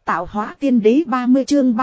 Tạo hóa tiên đế 30 chương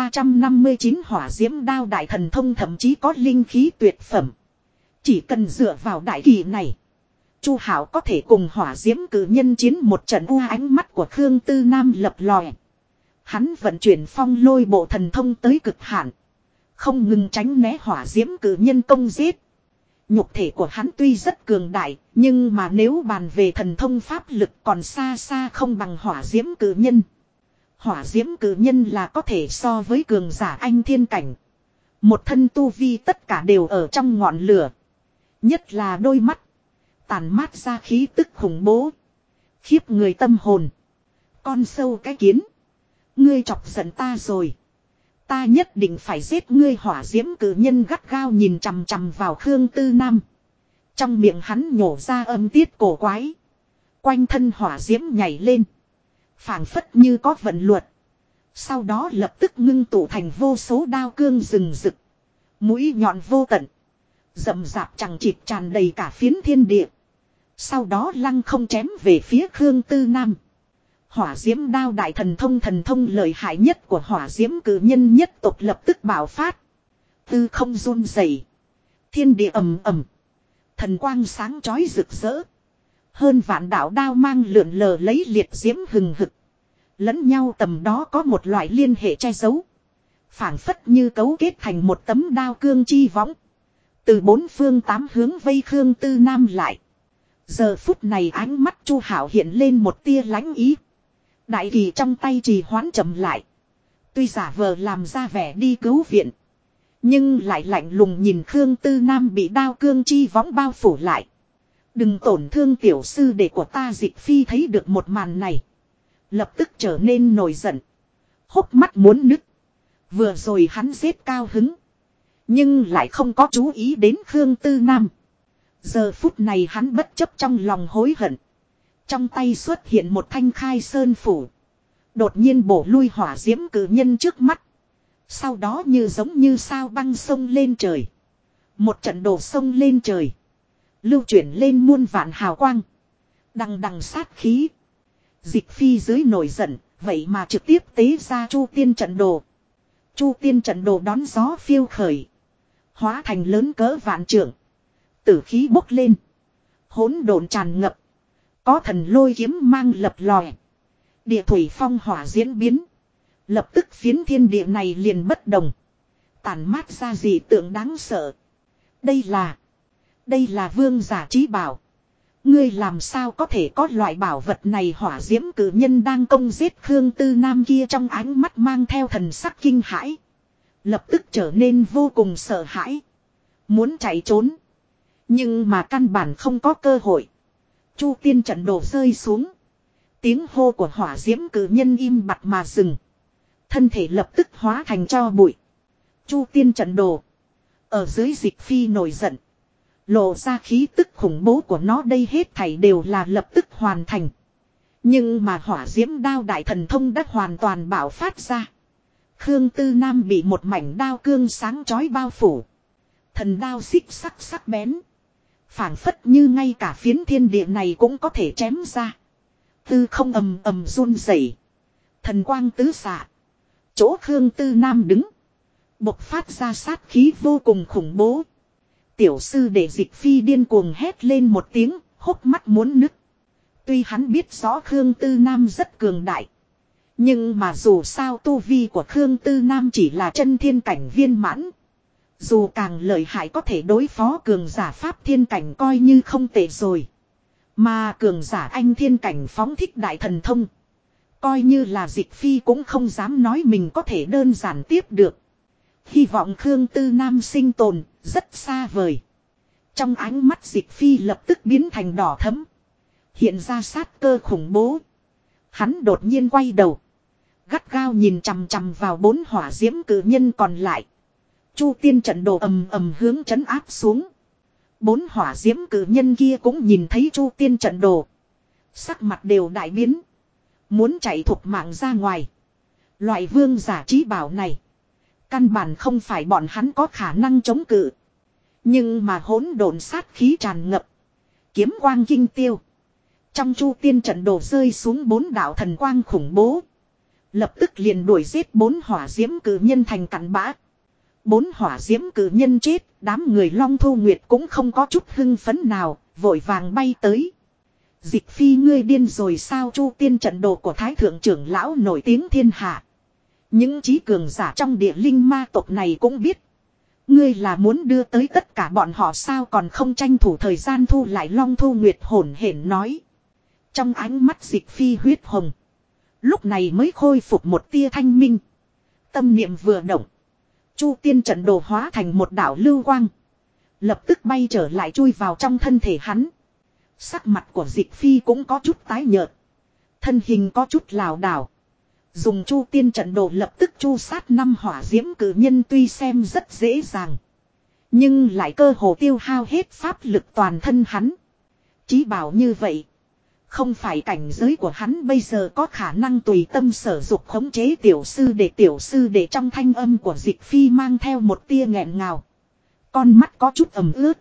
359 hỏa diễm đao đại thần thông thậm chí có linh khí tuyệt phẩm. Chỉ cần dựa vào đại kỳ này, Chu Hảo có thể cùng hỏa diễm cử nhân chiến một trận. Ánh mắt của Khương Tư Nam lập lòe. Hắn vận chuyển phong lôi bộ thần thông tới cực hạn, không ngừng tránh né hỏa diễm cử nhân công giết. Nhục thể của hắn tuy rất cường đại, nhưng mà nếu bàn về thần thông pháp lực còn xa xa không bằng hỏa diễm cử nhân. Hỏa diễm cử nhân là có thể so với cường giả anh thiên cảnh. Một thân tu vi tất cả đều ở trong ngọn lửa. Nhất là đôi mắt, tàn mát ra khí tức khủng bố, khiếp người tâm hồn. Con sâu cái kiến, ngươi chọc giận ta rồi. Ta nhất định phải giết ngươi. Hỏa diễm cử nhân gắt gao nhìn chằm chằm vào Khương Tư Nam. Trong miệng hắn nhổ ra âm tiết cổ quái. Quanh thân hỏa diễm nhảy lên, phảng phất như có vận luật. Sau đó lập tức ngưng tụ thành vô số đao cương rừng rực, mũi nhọn vô tận, rậm rạp chẳng chịt tràn đầy cả phiến thiên địa. Sau đó lăng không chém về phía Khương Tư Nam. Hỏa diễm đao đại thần thông lợi hại nhất của hỏa diễm cử nhân nhất tộc lập tức bạo phát. Tư không run rẩy, thiên địa ầm ầm, thần quang sáng chói rực rỡ. Hơn vạn đạo đao mang lượn lờ lấy liệt diễm hừng hực. Lẫn nhau tầm đó có một loại liên hệ che giấu, phảng phất như cấu kết thành một tấm đao cương chi võng, từ bốn phương tám hướng vây Khương Tư Nam lại. Giờ phút này ánh mắt Chu Hảo hiện lên một tia lãnh ý. Đại kỳ trong tay trì hoãn chậm lại. Tuy giả vờ làm ra vẻ đi cứu viện, nhưng lại lạnh lùng nhìn Khương Tư Nam bị đao cương chi võng bao phủ lại. Đừng tổn thương tiểu sư đệ của ta. Dịch Phi thấy được một màn này, lập tức trở nên nổi giận, hốc mắt muốn nứt. Vừa rồi hắn giết cao hứng, nhưng lại không có chú ý đến Khương Tư Nam. Giờ phút này hắn bất chấp trong lòng hối hận, trong tay xuất hiện một thanh khai sơn phủ, đột nhiên bổ lui hỏa diễm cử nhân trước mắt. Sau đó như giống như sao băng sông lên trời, một trận đổ sông lên trời, lưu chuyển lên muôn vạn hào quang, đằng đằng sát khí. Dịch Phi dưới nổi giận, vậy mà trực tiếp tế ra Chu Tiên trận đồ. Chu Tiên trận đồ đón gió phiêu khởi, hóa thành lớn cỡ vạn trượng, tử khí bốc lên, hỗn độn tràn ngập, có thần lôi kiếm mang lập lòe, địa thủy phong hỏa diễn biến. Lập tức phiến thiên địa này liền bất đồng, tàn mát ra dị tượng đáng sợ. Đây là vương giả trí bảo. Ngươi làm sao có thể có loại bảo vật này? Hỏa diễm cử nhân đang công giết Khương Tư Nam kia trong ánh mắt mang theo thần sắc kinh hãi, lập tức trở nên vô cùng sợ hãi, muốn chạy trốn, nhưng mà căn bản không có cơ hội. Chu Tiên trận đồ rơi xuống, tiếng hô của hỏa diễm cử nhân im bặt mà dừng, thân thể lập tức hóa thành tro bụi. Chu Tiên trận đồ ở dưới Dịch Phi nổi giận, lộ ra khí tức khủng bố của nó. Đây hết thảy đều là lập tức hoàn thành, nhưng mà hỏa diễm đao đại thần thông đã hoàn toàn bạo phát ra. Khương Tư Nam bị một mảnh đao cương sáng chói bao phủ, thần đao xích sắc sắc bén, phảng phất như ngay cả phiến thiên địa này cũng có thể chém ra. Tư không ầm ầm run rẩy, thần quang tứ xạ. Chỗ Khương Tư Nam đứng, bộc phát ra sát khí vô cùng khủng bố. Tiểu sư đệ Dịch Phi điên cuồng hét lên một tiếng, hốc mắt muốn nứt. Tuy hắn biết rõ Khương Tư Nam rất cường đại, nhưng mà dù sao tu vi của Khương Tư Nam chỉ là chân thiên cảnh viên mãn. Dù càng lợi hại có thể đối phó cường giả pháp thiên cảnh coi như không tệ rồi. Mà cường giả anh thiên cảnh phóng thích đại thần thông, coi như là Dịch Phi cũng không dám nói mình có thể đơn giản tiếp được. Hy vọng Khương Tư Nam sinh tồn rất xa vời. Trong ánh mắt Dịch Phi lập tức biến thành đỏ thẫm, hiện ra sát cơ khủng bố. Hắn đột nhiên quay đầu, gắt gao nhìn chằm chằm vào bốn hỏa diễm cử nhân còn lại. Chu Tiên trận đồ ầm ầm hướng trấn áp xuống. Bốn hỏa diễm cử nhân kia cũng nhìn thấy Chu Tiên trận đồ, sắc mặt đều đại biến, muốn chạy thục mạng ra ngoài. Loại vương giả trí bảo này, căn bản không phải bọn hắn có khả năng chống cự. Nhưng mà hỗn độn sát khí tràn ngập, kiếm quang kinh tiêu. Trong Chu Tiên trận đồ rơi xuống bốn đạo thần quang khủng bố, Lập tức liền đuổi giết 4 hỏa diễm cử nhân thành cặn bã. 4 hỏa diễm cử nhân chết, đám người Long Thu Nguyệt cũng không có chút hưng phấn nào, vội vàng bay tới. Dịch phi ngươi điên rồi sao? Chu tiên trận đồ của Thái Thượng trưởng lão nổi tiếng thiên hạ. Những trí cường giả trong địa linh ma tộc này cũng biết. Ngươi là muốn đưa tới tất cả bọn họ sao còn không tranh thủ thời gian thu lại? Long Thu Nguyệt hổn hển nói. Trong ánh mắt dịch phi huyết hồng. Lúc này mới khôi phục một tia thanh minh. Tâm niệm vừa động. Chu tiên trận đồ hóa thành một đạo lưu quang. Lập tức bay trở lại chui vào trong thân thể hắn. Sắc mặt của dịch phi cũng có chút tái nhợt. Thân hình có chút lảo đảo. Dùng chu tiên trận đồ lập tức chu sát 5 hỏa diễm cử nhân tuy xem rất dễ dàng. Nhưng lại cơ hồ tiêu hao hết pháp lực toàn thân hắn. Chí bảo như vậy. Không phải cảnh giới của hắn bây giờ có khả năng tùy tâm sở dục khống chế tiểu sư để trong thanh âm của dịch phi mang theo một tia nghẹn ngào. Con mắt có chút ẩm ướt.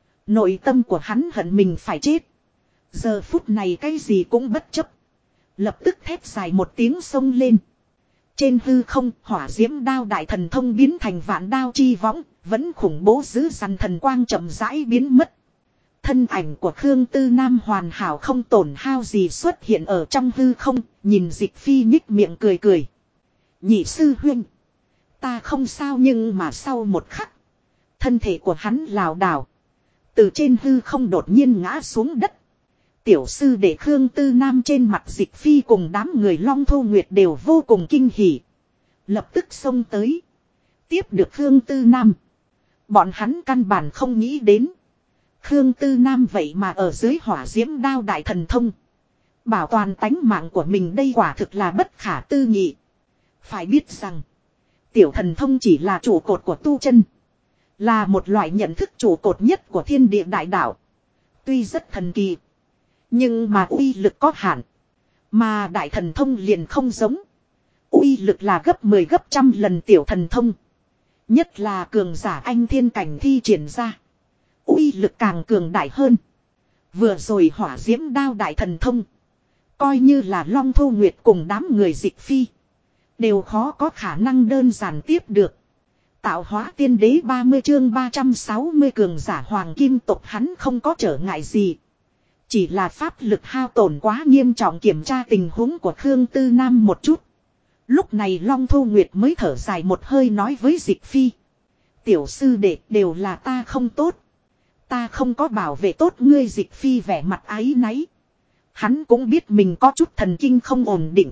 Nội tâm của hắn hận mình phải chết. Giờ phút này cái gì cũng bất chấp. Lập tức thét dài một tiếng xông lên. Trên hư không hỏa diễm đao đại thần thông biến thành vạn đao chi võng. Vẫn khủng bố dữ dằn thần quang chậm rãi biến mất. Thân ảnh của Khương Tư Nam hoàn hảo không tổn hao gì xuất hiện ở trong hư không. Nhìn dịch phi nhích miệng cười cười. Nhị sư huynh. Ta không sao nhưng mà sau một khắc. Thân thể của hắn lảo đảo. Từ trên hư không đột nhiên ngã xuống đất. Tiểu sư đệ Khương Tư Nam trên mặt dịch phi cùng đám người Long Thu Nguyệt đều vô cùng kinh hỉ. Lập tức xông tới. Tiếp được Khương Tư Nam. Bọn hắn căn bản không nghĩ đến. Khương Tư Nam vậy mà ở dưới hỏa diễm đao đại thần thông. Bảo toàn tánh mạng của mình đây quả thực là bất khả tư nghị. Phải biết rằng. Tiểu thần thông chỉ là trụ cột của tu chân. Là một loại nhận thức trụ cột nhất của thiên địa đại đạo. Tuy rất thần kỳ. Nhưng mà uy lực có hạn. Mà đại thần thông liền không giống. Uy lực là gấp 10 gấp trăm lần tiểu thần thông. Nhất là cường giả anh thiên cảnh thi triển ra. Uy lực càng cường đại hơn. Vừa rồi hỏa diễm đao đại thần thông. Coi như là Long Thu Nguyệt cùng đám người dịch phi. Đều khó có khả năng đơn giản tiếp được. Tạo hóa tiên đế 30 chương 360 cường giả hoàng kim tộc hắn không có trở ngại gì. Chỉ là pháp lực hao tổn quá nghiêm trọng kiểm tra tình huống của Khương Tư Nam một chút. Lúc này Long Thu Nguyệt mới thở dài một hơi nói với dịch phi. Tiểu sư đệ đều là ta không tốt. Ta không có bảo vệ tốt ngươi. Dịch phi vẻ mặt áy náy. Hắn cũng biết mình có chút thần kinh không ổn định.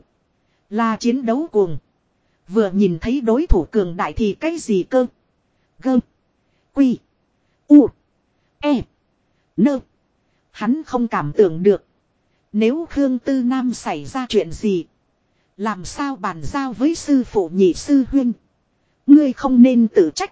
Là chiến đấu cuồng. Vừa nhìn thấy đối thủ cường đại thì cái gì cơ. Gơ. Quy. U. E. Nơ. Hắn không cảm tưởng được. Nếu Khương Tư Nam xảy ra chuyện gì. Làm sao bàn giao với sư phụ nhị sư huynh. Ngươi không nên tự trách.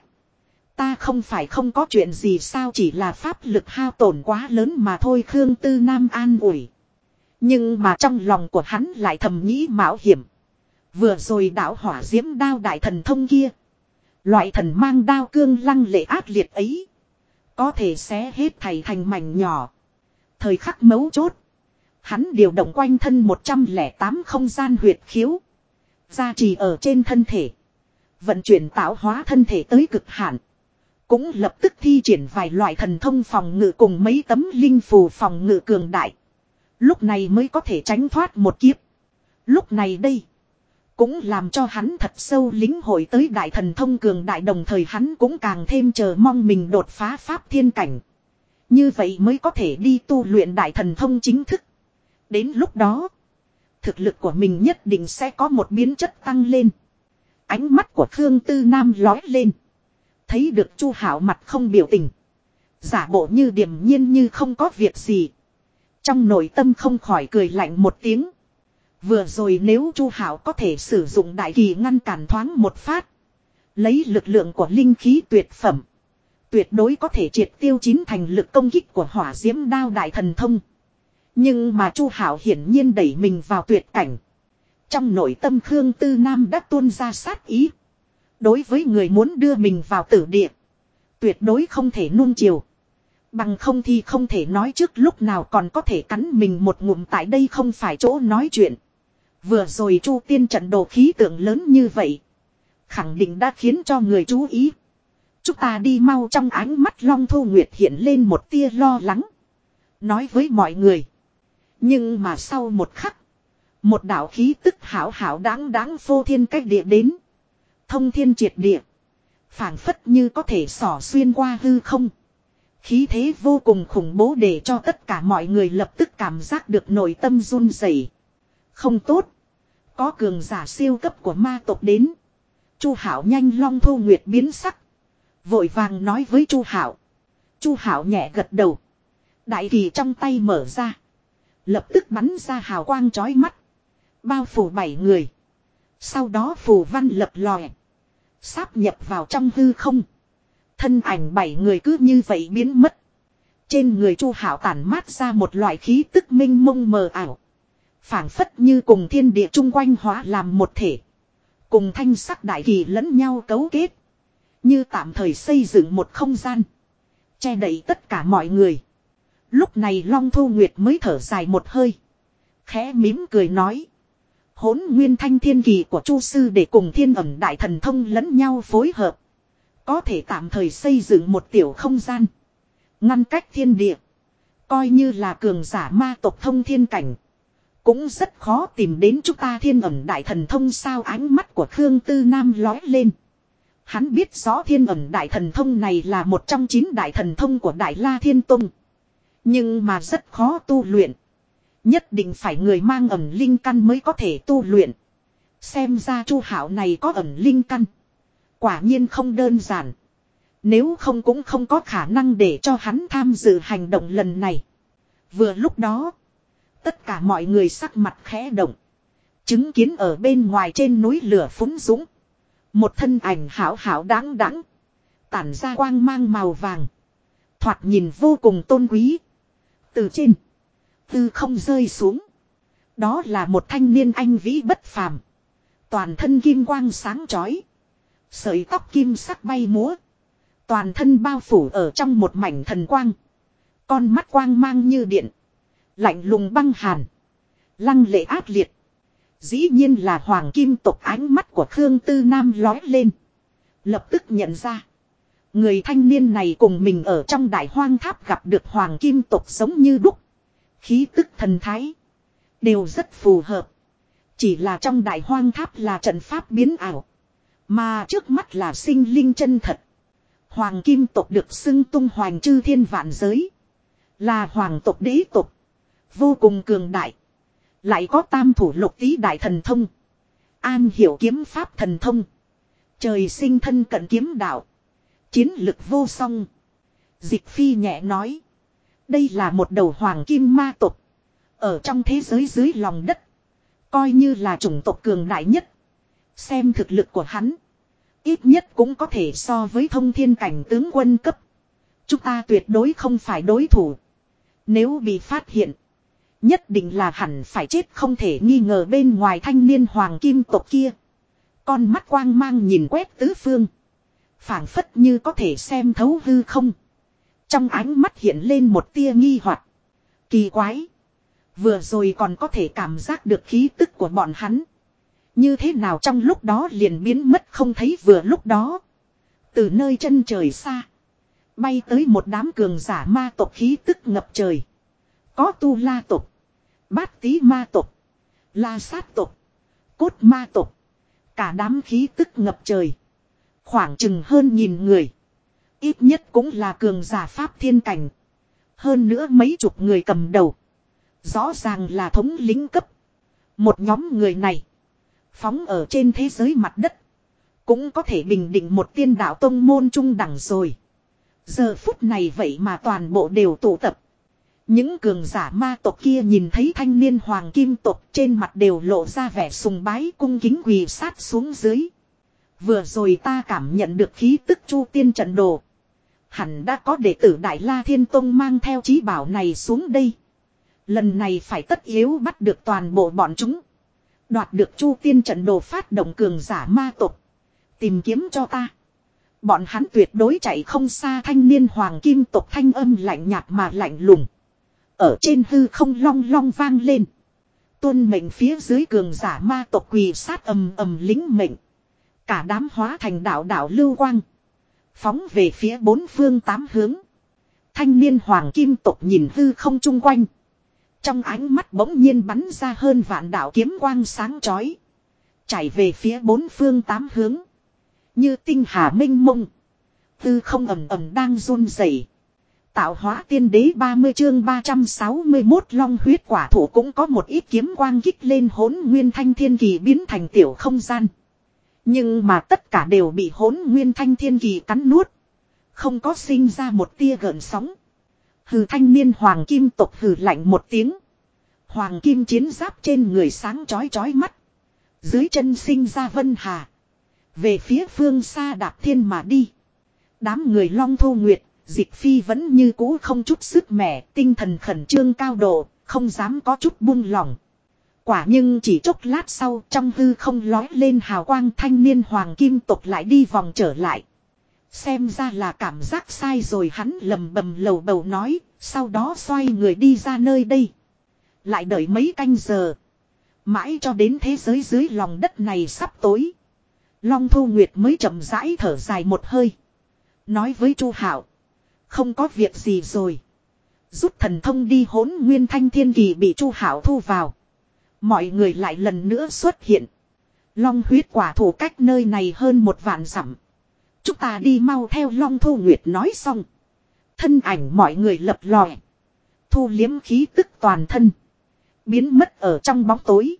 Ta không phải không có chuyện gì sao chỉ là pháp lực hao tổn quá lớn mà thôi. Khương Tư Nam an ủi. Nhưng mà trong lòng của hắn lại thầm nghĩ mạo hiểm. Vừa rồi đạo hỏa diễm đao đại thần thông kia. Loại thần mang đao cương lăng lệ ác liệt ấy. Có thể xé hết thảy thành mảnh nhỏ. Thời khắc mấu chốt. Hắn điều động quanh thân 108 không gian huyệt khiếu. Gia trì ở trên thân thể. Vận chuyển tạo hóa thân thể tới cực hạn. Cũng lập tức thi triển vài loại thần thông phòng ngự cùng mấy tấm linh phù phòng ngự cường đại. Lúc này mới có thể tránh thoát một kiếp. Lúc này đây. Cũng làm cho hắn thật sâu lĩnh hội tới đại thần thông cường đại đồng thời hắn cũng càng thêm chờ mong mình đột phá pháp thiên cảnh. Như vậy mới có thể đi tu luyện đại thần thông chính thức. Đến lúc đó, thực lực của mình nhất định sẽ có một biến chất tăng lên. Ánh mắt của Khương Tư Nam lói lên. Thấy được Chu Hảo mặt không biểu tình. Giả bộ như điềm nhiên như không có việc gì. Trong nội tâm không khỏi cười lạnh một tiếng. Vừa rồi nếu Chu Hảo có thể sử dụng đại kỳ ngăn cản thoáng một phát. Lấy lực lượng của linh khí tuyệt phẩm. Tuyệt đối có thể triệt tiêu 9 thành lực công kích của hỏa diễm đao đại thần thông. Nhưng mà Chu Hảo hiển nhiên đẩy mình vào tuyệt cảnh. Trong nội tâm Khương Tư Nam đã tuôn ra sát ý. Đối với người muốn đưa mình vào tử địa. Tuyệt đối không thể nuông chiều. Bằng không thì không thể nói trước lúc nào còn có thể cắn mình một ngụm tại đây không phải chỗ nói chuyện. Vừa rồi Chu Tiên trận đồ khí tượng lớn như vậy. Khẳng định đã khiến cho người chú ý. Chúng ta đi mau, trong ánh mắt Long Thu Nguyệt hiện lên một tia lo lắng. Nói với mọi người. Nhưng mà sau một khắc. Một đạo khí tức hảo hảo đáng đáng phô thiên cách địa đến. Thông thiên triệt địa. Phảng phất như có thể xỏ xuyên qua hư không. Khí thế vô cùng khủng bố để cho tất cả mọi người lập tức cảm giác được nội tâm run rẩy. Không tốt. Có cường giả siêu cấp của ma tộc đến. Chu Hảo nhanh. Long Thu Nguyệt biến sắc. Vội vàng nói với Chu Hảo. Chu Hảo nhẹ gật đầu. Đại kỳ trong tay mở ra. Lập tức bắn ra hào quang chói mắt. Bao phủ 7 người. Sau đó phù văn lập lòe. Sáp nhập vào trong hư không. Thân ảnh 7 người cứ như vậy biến mất. Trên người Chu Hảo tản mát ra một loại khí tức minh mông mờ ảo. Phảng phất như cùng thiên địa chung quanh hóa làm một thể. Cùng thanh sắc đại kỳ lẫn nhau cấu kết. Như tạm thời xây dựng một không gian. Che đậy tất cả mọi người. Lúc này Long Thu Nguyệt mới thở dài một hơi. Khẽ mím cười nói. Hỗn nguyên thanh thiên kỳ của Chu sư để cùng thiên ẩn đại thần thông lẫn nhau phối hợp. Có thể tạm thời xây dựng một tiểu không gian. Ngăn cách thiên địa. Coi như là cường giả ma tộc thông thiên cảnh. Cũng rất khó tìm đến chúng ta thiên ẩn đại thần thông sao. Ánh mắt của Khương Tư Nam lói lên. Hắn biết rõ thiên ẩn đại thần thông này là một trong 9 đại thần thông của Đại La Thiên Tông. Nhưng mà rất khó tu luyện. Nhất định phải người mang ẩn linh căn mới có thể tu luyện. Xem ra Chu Hảo này có ẩn linh căn. Quả nhiên không đơn giản. Nếu không cũng không có khả năng để cho hắn tham dự hành động lần này. Vừa lúc đó. Tất cả mọi người sắc mặt khẽ động. Chứng kiến ở bên ngoài trên núi lửa phúng dũng. Một thân ảnh hảo hảo đáng đáng. Tản ra quang mang màu vàng. Thoạt nhìn vô cùng tôn quý. Từ trên. Từ không rơi xuống. Đó là một thanh niên anh vĩ bất phàm. Toàn thân kim quang sáng chói. Sợi tóc kim sắc bay múa. Toàn thân bao phủ ở trong một mảnh thần quang. Con mắt quang mang như điện. Lạnh lùng băng hàn. Lăng lệ ác liệt. Dĩ nhiên là hoàng kim tộc. Ánh mắt của Khương Tư Nam lói lên. Lập tức nhận ra. Người thanh niên này cùng mình ở trong đại hoang tháp gặp được hoàng kim tộc giống như đúc. Khí tức thần thái. Đều rất phù hợp. Chỉ là trong đại hoang tháp là trận pháp biến ảo. Mà trước mắt là sinh linh chân thật. Hoàng kim tộc được xưng tung hoành chư thiên vạn giới. Là hoàng tộc đế tộc. Vô cùng cường đại. Lại có tam thủ lục tý đại thần thông. An hiểu kiếm pháp thần thông. Trời sinh thân cận kiếm đạo. Chiến lực vô song. Dịch Phi nhẹ nói. Đây là một đầu hoàng kim ma tộc. Ở trong thế giới dưới lòng đất. Coi như là chủng tộc cường đại nhất. Xem thực lực của hắn. Ít nhất cũng có thể so với thông thiên cảnh tướng quân cấp. Chúng ta tuyệt đối không phải đối thủ. Nếu bị phát hiện. Nhất định là hẳn phải chết không thể nghi ngờ. Bên ngoài thanh niên hoàng kim tộc kia. Con mắt quang mang nhìn quét tứ phương. Phảng phất như có thể xem thấu hư không. Trong ánh mắt hiện lên một tia nghi hoặc. Kỳ quái. Vừa rồi còn có thể cảm giác được khí tức của bọn hắn. Như thế nào trong lúc đó liền biến mất không thấy. Vừa lúc đó. Từ nơi chân trời xa. Bay tới một đám cường giả ma tộc khí tức ngập trời. Có tu la tộc. Bát tí ma tộc. La sát tộc. Cốt ma tộc. Cả đám khí tức ngập trời. Khoảng chừng hơn 1000 người. Ít nhất cũng là cường giả pháp thiên cảnh. Hơn nữa mấy chục người cầm đầu. Rõ ràng là thống lĩnh cấp. Một nhóm người này. Phóng ở trên thế giới mặt đất. Cũng có thể bình định một tiên đạo tông môn trung đẳng rồi. Giờ phút này vậy mà toàn bộ đều tụ tập. Những cường giả ma tộc kia nhìn thấy thanh niên hoàng kim tộc trên mặt đều lộ ra vẻ sùng bái cung kính quỳ sát xuống dưới. Vừa rồi ta cảm nhận được khí tức Chu Tiên trận đồ. Hẳn đã có đệ tử Đại La Thiên Tông mang theo chí bảo này xuống đây. Lần này phải tất yếu bắt được toàn bộ bọn chúng. Đoạt được Chu Tiên trận đồ phát động cường giả ma tộc. Tìm kiếm cho ta. Bọn hắn tuyệt đối chạy không xa. Thanh niên hoàng kim tộc thanh âm lạnh nhạt mà lạnh lùng. Ở trên hư không long long vang lên. Tuân mệnh phía dưới cường giả ma tộc quỳ sát ầm ầm lính mệnh. Cả đám hóa thành đạo đạo lưu quang. Phóng về phía bốn phương tám hướng. Thanh niên hoàng kim tộc nhìn hư không chung quanh. Trong ánh mắt bỗng nhiên bắn ra hơn vạn đạo kiếm quang sáng chói. Chảy về phía bốn phương tám hướng. Như tinh hà minh mông. Hư không ầm ầm đang run rẩy. Tạo hóa tiên đế 30 chương 361 long huyết quả thủ cũng có một ít kiếm quang kích lên hỗn nguyên thanh thiên kỳ biến thành tiểu không gian. Nhưng mà tất cả đều bị hỗn nguyên thanh thiên kỳ cắn nuốt. Không có sinh ra một tia gợn sóng. Hừ thanh niên hoàng kim tộc hừ lạnh một tiếng. Hoàng kim chiến giáp trên người sáng chói chói mắt. Dưới chân sinh ra vân hà. Về phía phương xa đạp thiên mà đi. Đám người Long Thu Nguyệt, Dịch Phi vẫn như cũ không chút sức mẻ, tinh thần khẩn trương cao độ, không dám có chút buông lỏng. Quả nhưng chỉ chốc lát sau trong hư không lói lên hào quang thanh niên hoàng kim tộc lại đi vòng trở lại. Xem ra là cảm giác sai rồi hắn lầm bầm lầu bầu nói, sau đó xoay người đi ra nơi đây. Lại đợi mấy canh giờ. Mãi cho đến thế giới dưới lòng đất này sắp tối. Long Thu Nguyệt mới chậm rãi thở dài một hơi. Nói với Chu Hạo, không có việc gì rồi. Rút thần thông đi hỗn nguyên thanh thiên kỳ bị Chu Hạo thu vào. Mọi người lại lần nữa xuất hiện. Long huyết quả thủ cách nơi này hơn 1 vạn dặm. Chúng ta đi mau theo Long Thu Nguyệt nói xong. Thân ảnh mọi người lập lòe. Thu liếm khí tức toàn thân. Biến mất ở trong bóng tối.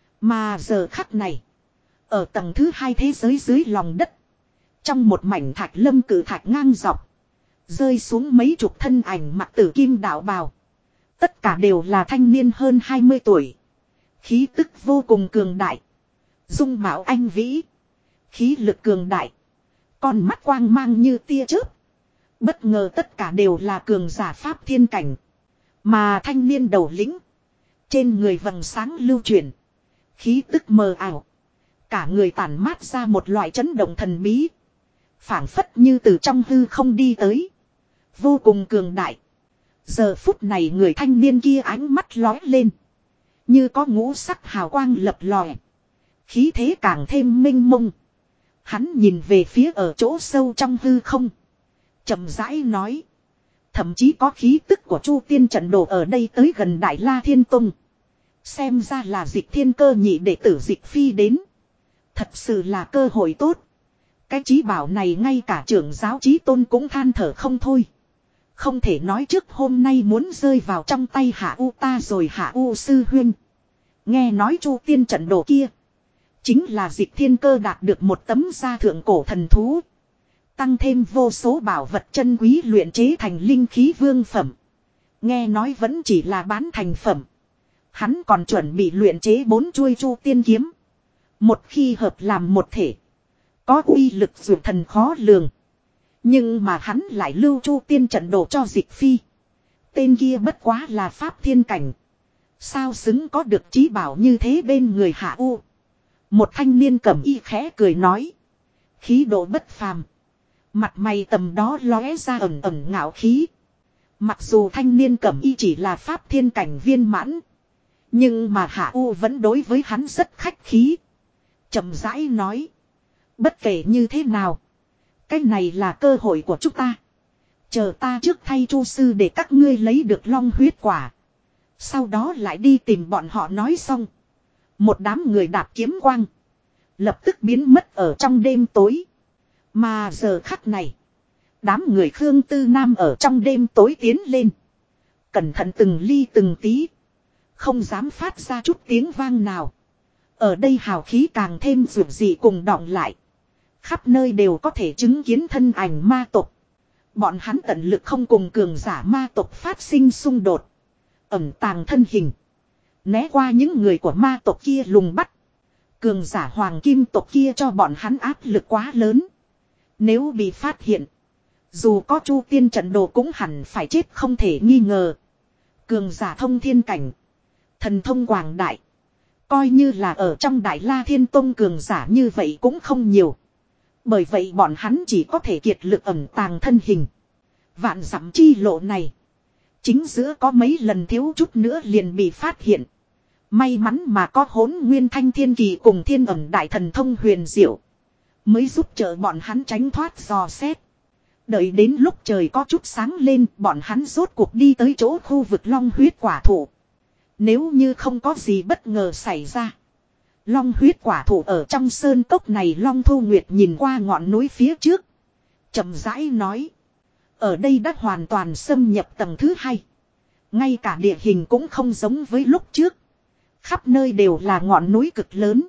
Mà giờ khắc này. Ở tầng thứ 2 thế giới dưới lòng đất. Trong một mảnh thạch lâm cử thạch ngang dọc. Rơi xuống mấy chục thân ảnh mặc tử kim đạo bào. Tất cả đều là thanh niên hơn 20 tuổi. Khí tức vô cùng cường đại. Dung mạo anh vĩ. Khí lực cường đại. Con mắt quang mang như tia chớp. Bất ngờ tất cả đều là cường giả pháp thiên cảnh. Mà thanh niên đầu lĩnh. Trên người vầng sáng lưu chuyển. Khí tức mờ ảo. Cả người tản mát ra một loại chấn động thần bí. Phảng phất như từ trong hư không đi tới. Vô cùng cường đại. Giờ phút này người thanh niên kia ánh mắt lói lên. Như có ngũ sắc hào quang lập lòe. Khí thế càng thêm minh mông. Hắn nhìn về phía ở chỗ sâu trong hư không. Chậm rãi nói. Thậm chí có khí tức của Chu Tiên trận đồ ở đây tới gần Đại La Thiên Tông. Xem ra là Dịch Thiên Cơ nhị đệ tử Dịch Phi đến. Thật sự là cơ hội tốt. Cái chí bảo này ngay cả trưởng giáo chí tôn cũng than thở không thôi. Không thể nói trước hôm nay muốn rơi vào trong tay Hạ U ta rồi Hạ U sư huynh. Nghe nói Chu Tiên trận đồ kia. Chính là Dịch Thiên Cơ đạt được một tấm gia thượng cổ thần thú. Tăng thêm vô số bảo vật chân quý luyện chế thành linh khí vương phẩm. Nghe nói vẫn chỉ là bán thành phẩm. Hắn còn chuẩn bị luyện chế 4 chuôi Chu Tiên kiếm. Một khi hợp làm một thể. Có uy lực dù thần khó lường. Nhưng mà hắn lại lưu Chu Tiên trận đồ cho Dịch Phi. Tên kia bất quá là pháp thiên cảnh. Sao xứng có được chí bảo như thế bên người Hạ U. Một thanh niên cẩm y khẽ cười nói. Khí độ bất phàm. Mặt mày tầm đó lóe ra ẩn ẩn ngạo khí. Mặc dù thanh niên cẩm y chỉ là pháp thiên cảnh viên mãn. Nhưng mà Hạ U vẫn đối với hắn rất khách khí. Chậm rãi nói. Bất kể như thế nào. Cái này là cơ hội của chúng ta. Chờ ta trước thay Chu sư để các ngươi lấy được long huyết quả. Sau đó lại đi tìm bọn họ nói xong. Một đám người đạp kiếm quang. Lập tức biến mất ở trong đêm tối. Mà giờ khắc này. Đám người Khương Tư Nam ở trong đêm tối tiến lên. Cẩn thận từng ly từng tí. Không dám phát ra chút tiếng vang nào. Ở đây hào khí càng thêm dịu dị cùng đọng lại. Khắp nơi đều có thể chứng kiến thân ảnh ma tộc. Bọn hắn tận lực không cùng cường giả ma tộc phát sinh xung đột. Ẩn tàng thân hình. Né qua những người của ma tộc kia lùng bắt. Cường giả hoàng kim tộc kia cho bọn hắn áp lực quá lớn. Nếu bị phát hiện. Dù có Chu Tiên trận đồ cũng hẳn phải chết không thể nghi ngờ. Cường giả thông thiên cảnh. Thần thông quảng đại. Coi như là ở trong Đại La Thiên Tông cường giả như vậy cũng không nhiều. Bởi vậy bọn hắn chỉ có thể kiệt lực ẩn tàng thân hình. Vạn dặm chi lộ này. Chính giữa có mấy lần thiếu chút nữa liền bị phát hiện. May mắn mà có Hỗn Nguyên Thanh Thiên Kỳ cùng Thiên Ẩn Đại Thần Thông huyền diệu, mới giúp trợ bọn hắn tránh thoát dò xét. Đợi đến lúc trời có chút sáng lên, bọn hắn rốt cuộc đi tới chỗ khu vực long huyết quả thụ. Nếu như không có gì bất ngờ xảy ra, long huyết quả thụ ở trong sơn cốc này. Long Thu Nguyệt nhìn qua ngọn núi phía trước, chậm rãi nói. Ở đây đã hoàn toàn xâm nhập tầng thứ 2. Ngay cả địa hình cũng không giống với lúc trước. Khắp nơi đều là ngọn núi cực lớn.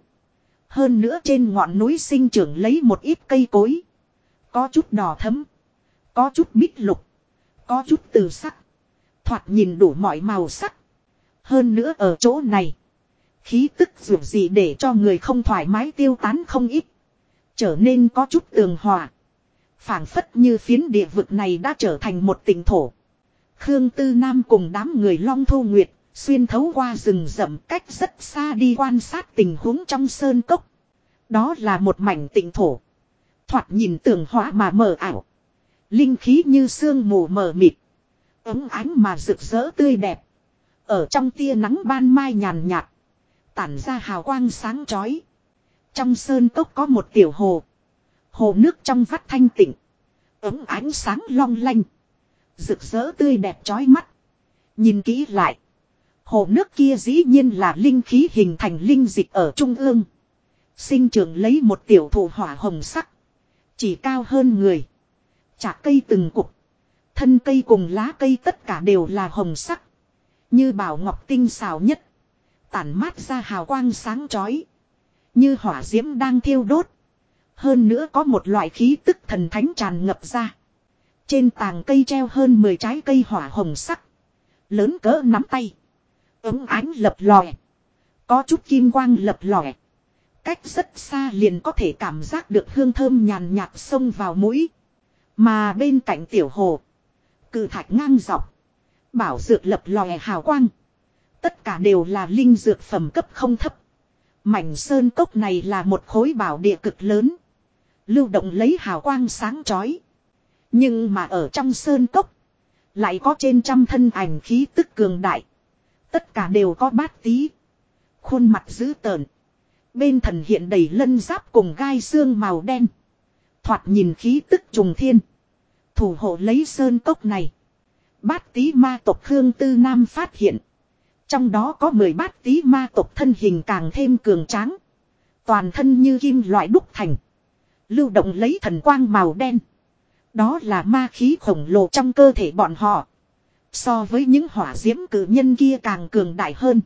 Hơn nữa trên ngọn núi sinh trưởng lấy một ít cây cối. Có chút đỏ thẫm, có chút bích lục, có chút từ sắc. Thoạt nhìn đủ mọi màu sắc. Hơn nữa ở chỗ này, khí tức dù gì để cho người không thoải mái tiêu tán không ít. Trở nên có chút tường hòa. Phảng phất như phiến địa vực này đã trở thành một tỉnh thổ. Khương Tư Nam cùng đám người Long Thu Nguyệt xuyên thấu qua rừng rậm cách rất xa đi quan sát tình huống trong sơn cốc. Đó là một mảnh tỉnh thổ. Thoạt nhìn tường hòa mà mờ ảo. Linh khí như sương mù mờ mịt. Ấm ánh mà rực rỡ tươi đẹp. Ở trong tia nắng ban mai nhàn nhạt, tản ra hào quang sáng chói. Trong sơn cốc có một tiểu hồ. Hồ nước trong vắt thanh tịnh. Ấm ánh sáng long lanh. Rực rỡ tươi đẹp chói mắt. Nhìn kỹ lại, hồ nước kia dĩ nhiên là linh khí hình thành linh dịch ở trung ương. Sinh trưởng lấy một tiểu thụ hỏa hồng sắc. Chỉ cao hơn người. Chạc cây từng cục. Thân cây cùng lá cây tất cả đều là hồng sắc. Như bảo ngọc tinh xào nhất. Tản mát ra hào quang sáng chói. Như hỏa diễm đang thiêu đốt. Hơn nữa có một loại khí tức thần thánh tràn ngập ra. Trên tàng cây treo hơn 10 trái cây hỏa hồng sắc. Lớn cỡ nắm tay. Ấm ánh lập lòe. Có chút kim quang lập lòe. Cách rất xa liền có thể cảm giác được hương thơm nhàn nhạt xông vào mũi. Mà bên cạnh tiểu hồ, cự thạch ngang dọc, bảo dược lập lòe hào quang. Tất cả đều là linh dược phẩm cấp không thấp. Mảnh sơn cốc này là một khối bảo địa cực lớn. Lưu động lấy hào quang sáng chói. Nhưng mà ở trong sơn cốc, lại có trên trăm thân ảnh khí tức cường đại. Tất cả đều có bát tí. Khuôn mặt dữ tợn. Bên thần hiện đầy lân giáp cùng gai xương màu đen. Thoạt nhìn khí tức trùng thiên. Thủ hộ lấy sơn cốc này. Bát tí ma tộc Khương Tư Nam phát hiện. Trong đó có 10 bát tí ma tộc thân hình càng thêm cường tráng. Toàn thân như kim loại đúc thành. Lưu động lấy thần quang màu đen. Đó là ma khí khổng lồ trong cơ thể bọn họ. So với những hỏa diễm cử nhân kia càng cường đại hơn.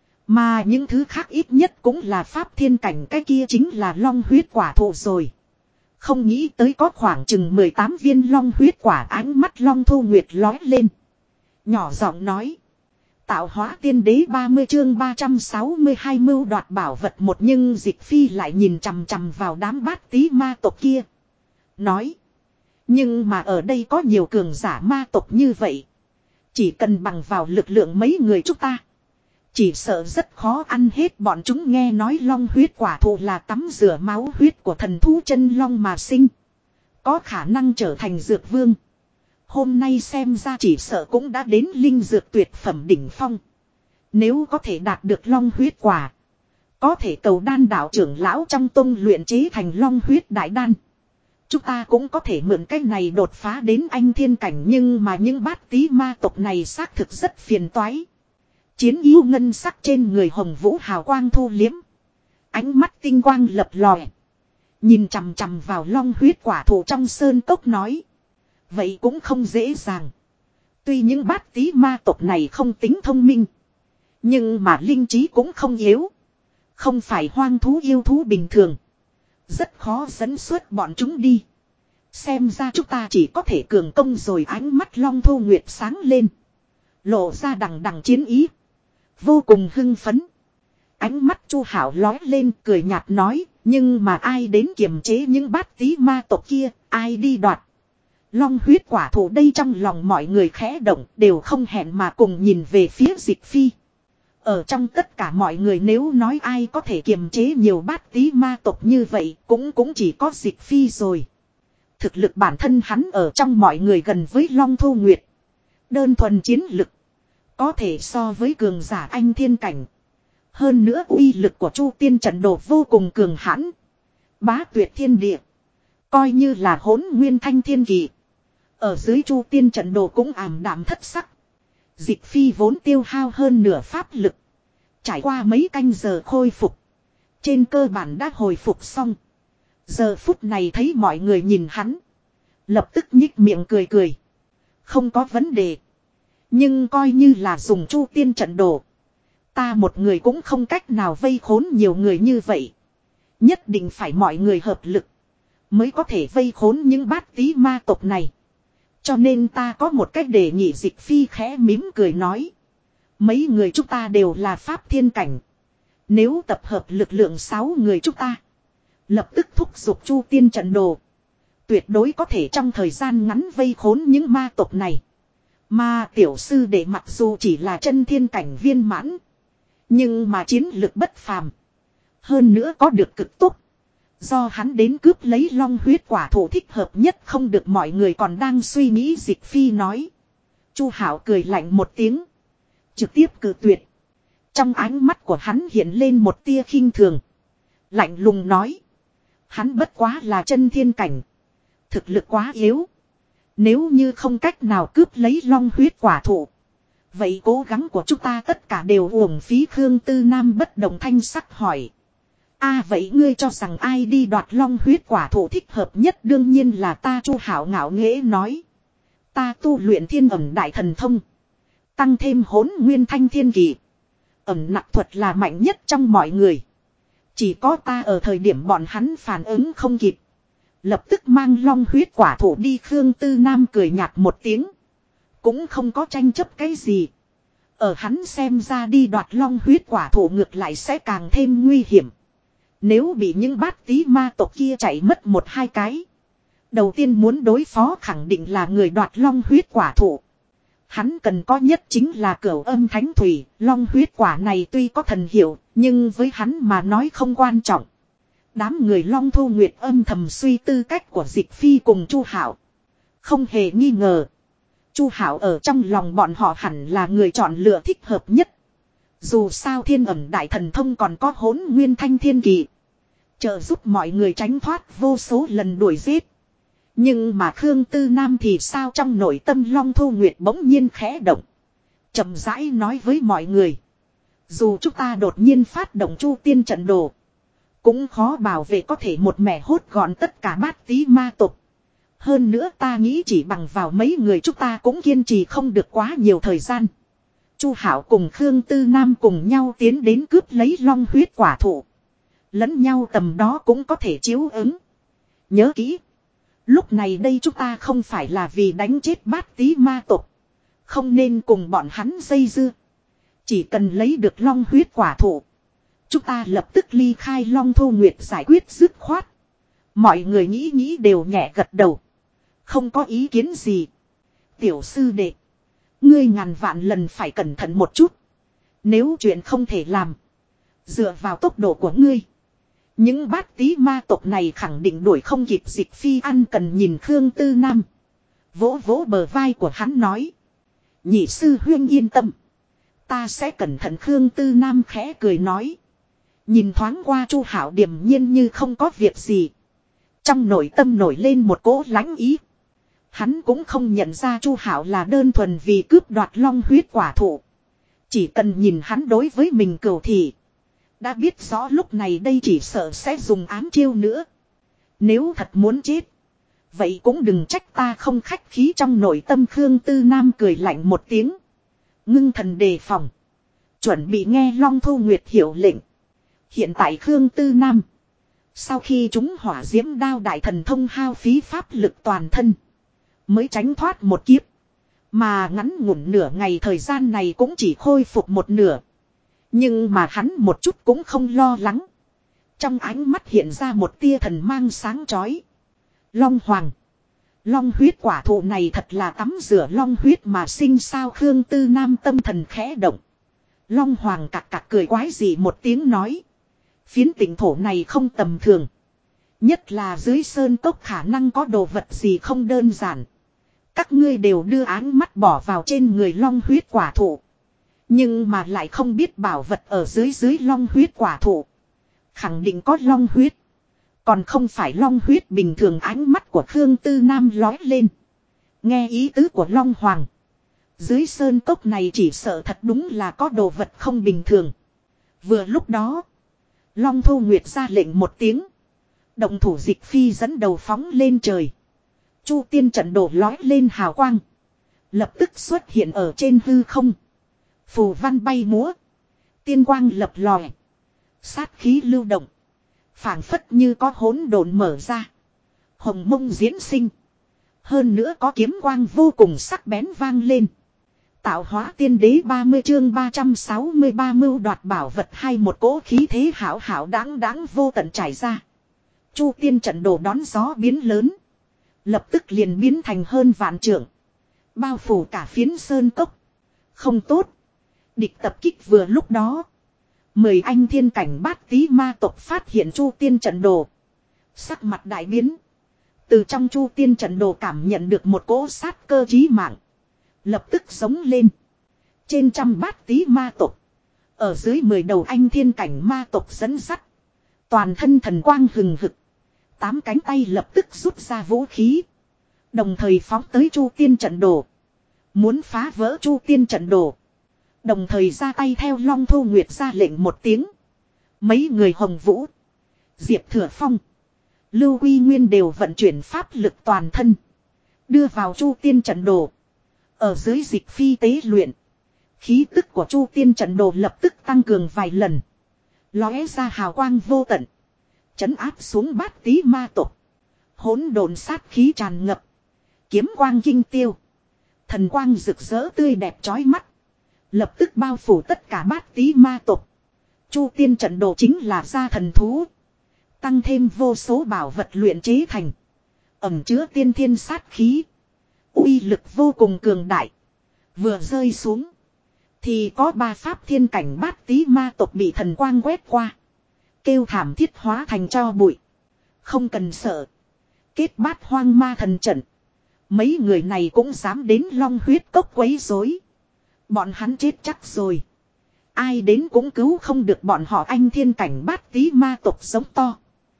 Mà những thứ khác ít nhất cũng là pháp thiên cảnh, cái kia chính là long huyết quả thụ rồi. Không nghĩ tới có khoảng chừng 18 viên long huyết quả. Ánh mắt Long Thu Nguyệt lói lên. Nhỏ giọng nói. Tạo hóa tiên đế 30 chương 362 mưu đoạt bảo vật một. Nhưng Dịch Phi lại nhìn chằm chằm vào đám bát tí ma tộc kia. Nói. Nhưng mà ở đây có nhiều cường giả ma tộc như vậy. Chỉ cần bằng vào lực lượng mấy người chúng ta, chỉ sợ rất khó ăn hết bọn chúng. Nghe nói long huyết quả thụ là tắm rửa máu huyết của thần thú chân long mà sinh. Có khả năng trở thành dược vương. Hôm nay xem ra chỉ sợ cũng đã đến linh dược tuyệt phẩm đỉnh phong. Nếu có thể đạt được long huyết quả, có thể cầu đan đạo trưởng lão trong tông luyện chế thành long huyết đại đan. Chúng ta cũng có thể mượn cách này đột phá đến anh thiên cảnh. Nhưng mà những bát tí ma tộc này xác thực rất phiền toái. Chiến yêu ngân sắc trên người Hồng Vũ hào quang thu liếm. Ánh mắt tinh quang lập lòe. Nhìn chằm chằm vào long huyết quả thụ trong sơn cốc nói. Vậy cũng không dễ dàng. Tuy những bát tí ma tộc này không tính thông minh, nhưng mà linh trí cũng không yếu. Không phải hoang thú yêu thú bình thường. Rất khó dẫn xuất bọn chúng đi. Xem ra chúng ta chỉ có thể cường công rồi. Ánh mắt Long Thu Nguyệt sáng lên. Lộ ra đằng đằng chiến ý. Vô cùng hưng phấn. Ánh mắt Chu Hảo lói lên cười nhạt nói. Nhưng mà ai đến kiềm chế những bát tí ma tộc kia, ai đi đoạt long huyết quả thụ đây? Trong lòng mọi người khẽ động, đều không hẹn mà cùng nhìn về phía Dịch Phi. Ở trong tất cả mọi người nếu nói ai có thể kiềm chế nhiều bát tí ma tộc như vậy, cũng chỉ có Dịch Phi rồi. Thực lực bản thân hắn ở trong mọi người gần với Long Thu Nguyệt. Đơn thuần chiến lực, có thể so với cường giả anh thiên cảnh. Hơn nữa uy lực của Chu Tiên trận đồ vô cùng cường hãn. Bá tuyệt thiên địa. Coi như là hỗn nguyên thanh thiên kỳ. Ở dưới Chu Tiên trận đồ cũng ảm đạm thất sắc. Dịch phi vốn tiêu hao hơn nửa pháp lực. Trải qua mấy canh giờ khôi phục. Trên cơ bản đã hồi phục xong. Giờ phút này thấy mọi người nhìn hắn. Lập tức nhích miệng cười cười. Không có vấn đề. Nhưng coi như là dùng Chu Tiên trận đồ. Ta một người cũng không cách nào vây khốn nhiều người như vậy. Nhất định phải mọi người hợp lực. Mới có thể vây khốn những bát tí ma tộc này. Cho nên ta có một cách đề nghị. Dịch phi khẽ mím cười nói. Mấy người chúng ta đều là pháp thiên cảnh. Nếu tập hợp lực lượng 6 người chúng ta. Lập tức thúc giục Chu Tiên trận đồ. Tuyệt đối có thể trong thời gian ngắn vây khốn những ma tộc này. Mà tiểu sư đệ mặc dù chỉ là chân thiên cảnh viên mãn. Nhưng mà chiến lực bất phàm. Hơn nữa có được cực tốt. Do hắn đến cướp lấy long huyết quả thụ thích hợp nhất không được mọi người còn đang suy nghĩ. Dịch phi nói. Chu Hảo cười lạnh một tiếng. Trực tiếp cự tuyệt. Trong ánh mắt của hắn hiện lên một tia khinh thường. Lạnh lùng nói. Hắn bất quá là chân thiên cảnh. Thực lực quá yếu. Nếu như không cách nào cướp lấy long huyết quả thụ. Vậy cố gắng của chúng ta tất cả đều uổng phí. Khương Tư Nam bất động thanh sắc hỏi. Vậy ngươi cho rằng ai đi đoạt long huyết quả thụ thích hợp nhất? Đương nhiên là ta. Chu Hảo ngạo nghễ nói. Ta tu luyện thiên ẩm đại thần thông. Tăng thêm hỗn nguyên thanh thiên kỳ. Ẩm nặc thuật là mạnh nhất trong mọi người. Chỉ có ta ở thời điểm bọn hắn phản ứng không kịp. Lập tức mang long huyết quả thụ đi. Khương Tư Nam cười nhạt một tiếng. Cũng không có tranh chấp cái gì. Ở hắn xem ra đi đoạt long huyết quả thụ ngược lại sẽ càng thêm nguy hiểm. Nếu bị những bát tí ma tộc kia chạy mất 1-2 cái. Đầu tiên muốn đối phó khẳng định là người đoạt long huyết quả thụ. Hắn cần có nhất chính là cửu âm thánh thủy. Long huyết quả này tuy có thần hiệu, nhưng với hắn mà nói không quan trọng. Đám người Long Thu Nguyệt âm thầm suy tư cách của Dịch phi cùng Chu Hảo. Không hề nghi ngờ. Chu Hảo ở trong lòng bọn họ hẳn là người chọn lựa thích hợp nhất. Dù sao thiên ẩm đại thần thông còn có hỗn nguyên thanh thiên kỳ. Trợ giúp mọi người tránh thoát vô số lần đuổi giết. Nhưng mà Khương Tư Nam thì sao? Trong nội tâm Long Thu Nguyệt bỗng nhiên khẽ động. Chậm rãi nói với mọi người. Dù chúng ta đột nhiên phát động Chu Tiên trận đồ. Cũng khó bảo vệ có thể một mẻ hốt gọn tất cả bát tí ma tộc. Hơn nữa ta nghĩ chỉ bằng vào mấy người chúng ta cũng kiên trì không được quá nhiều thời gian. Chu Hảo cùng Khương Tư Nam cùng nhau tiến đến cướp lấy long huyết quả thụ. Lẫn nhau tầm đó cũng có thể chiếu ứng. Nhớ kỹ. Lúc này đây chúng ta không phải là vì đánh chết bát tí ma tộc. Không nên cùng bọn hắn dây dưa. Chỉ cần lấy được long huyết quả thụ. Chúng ta lập tức ly khai. Long Thu Nguyệt giải quyết dứt khoát. Mọi người nghĩ đều nhẹ gật đầu. Không có ý kiến gì. Tiểu sư đệ. Ngươi ngàn vạn lần phải cẩn thận một chút. Nếu chuyện không thể làm. Dựa vào tốc độ của ngươi. Những bát tí ma tộc này khẳng định đuổi không kịp. Dịch phi ăn cần nhìn Khương Tư Nam. Vỗ vỗ bờ vai của hắn nói. Nhị sư huynh yên tâm. Ta sẽ cẩn thận. Khương Tư Nam khẽ cười nói. Nhìn thoáng qua Chu Hảo điềm nhiên như không có việc gì. Trong nội tâm nổi lên một cỗ lãnh ý. Hắn cũng không nhận ra Chu Hảo là đơn thuần vì cướp đoạt long huyết quả thụ. Chỉ cần nhìn hắn đối với mình cừu thị. Đã biết rõ lúc này đây chỉ sợ sẽ dùng ám chiêu nữa. Nếu thật muốn chết. Vậy cũng đừng trách ta không khách khí. Trong nội tâm Khương Tư Nam cười lạnh một tiếng. Ngưng thần đề phòng. Chuẩn bị nghe Long Thu Nguyệt hiệu lệnh. Hiện tại Khương Tư Nam. Sau khi chúng hỏa diễm đao đại thần thông hao phí pháp lực toàn thân. Mới tránh thoát một kiếp. Mà ngắn ngủn nửa ngày thời gian này cũng chỉ khôi phục một nửa. Nhưng mà hắn một chút cũng không lo lắng. Trong ánh mắt hiện ra một tia thần mang sáng chói. Long Hoàng. Long huyết quả thụ này thật là tắm rửa long huyết mà sinh sao? Khương Tư Nam tâm thần khẽ động. Long Hoàng cặc cặc cười quái dị một tiếng nói. Phiến tỉnh thổ này không tầm thường. Nhất là dưới sơn cốc khả năng có đồ vật gì không đơn giản. Các ngươi đều đưa áng mắt bỏ vào trên người long huyết quả thụ. Nhưng mà lại không biết bảo vật ở dưới long huyết quả thụ. Khẳng định có long huyết. Còn không phải long huyết bình thường. Ánh mắt của Khương Tư Nam lói lên. Nghe ý tứ của Long Hoàng. Dưới sơn cốc này chỉ sợ thật đúng là có đồ vật không bình thường. Vừa lúc đó. Long Thu Nguyệt ra lệnh một tiếng. Động thủ dịch phi dẫn đầu phóng lên trời. Chu tiên trận đồ lói lên hào quang. Lập tức xuất hiện ở trên hư không. Phù văn bay múa. Tiên quang lập lòe. Sát khí lưu động. Phảng phất như có hỗn độn mở ra. Hồng mông diễn sinh. Hơn nữa có kiếm quang vô cùng sắc bén vang lên. Tạo hóa tiên đế 30 chương 363 mưu đoạt bảo vật hay một cỗ khí thế hảo hảo đáng đáng vô tận trải ra. Chu tiên trận đồ đón gió biến lớn. Lập tức liền biến thành hơn vạn trượng. Bao phủ cả phiến sơn cốc. Không tốt. Địch tập kích vừa lúc đó. 10 anh thiên cảnh bát tí ma tộc phát hiện chu tiên trận đồ. Sắc mặt đại biến. Từ trong chu tiên trận đồ cảm nhận được một cỗ sát cơ chí mạng. Lập tức sống lên. Trên trăm bát tí ma tộc. Ở dưới 10 đầu anh thiên cảnh ma tộc dẫn sắt. Toàn thân thần quang hừng hực. 8 cánh tay lập tức rút ra vũ khí. Đồng thời phóng tới chu tiên trận đồ. Muốn phá vỡ chu tiên trận đồ. Đồng thời ra tay theo Long Thu Nguyệt ra lệnh một tiếng. Mấy người Hồng Vũ. Diệp Thừa Phong. Lưu Quy Nguyên đều vận chuyển pháp lực toàn thân. Đưa vào chu tiên trận đồ. Ở dưới dịch phi tế luyện. Khí tức của chu tiên trận đồ lập tức tăng cường vài lần. Lóe ra hào quang vô tận. Trấn áp xuống bát tí ma tộc. Hỗn độn sát khí tràn ngập. Kiếm quang kinh tiêu. Thần quang rực rỡ tươi đẹp chói mắt. Lập tức bao phủ tất cả bát tí ma tộc. Chu tiên trận đồ chính là gia thần thú. Tăng thêm vô số bảo vật luyện chế thành. Ẩm chứa tiên thiên sát khí. Uy lực vô cùng cường đại. Vừa rơi xuống. Thì có 3 pháp thiên cảnh bát tí ma tộc bị thần quang quét qua. Kêu thảm thiết hóa thành tro bụi. Không cần sợ. Kết bát hoang ma thần trận. Mấy người này cũng dám đến long huyết cốc quấy rối. Bọn hắn chết chắc rồi. Ai đến cũng cứu không được bọn họ. Anh thiên cảnh bát tí ma tộc giống to.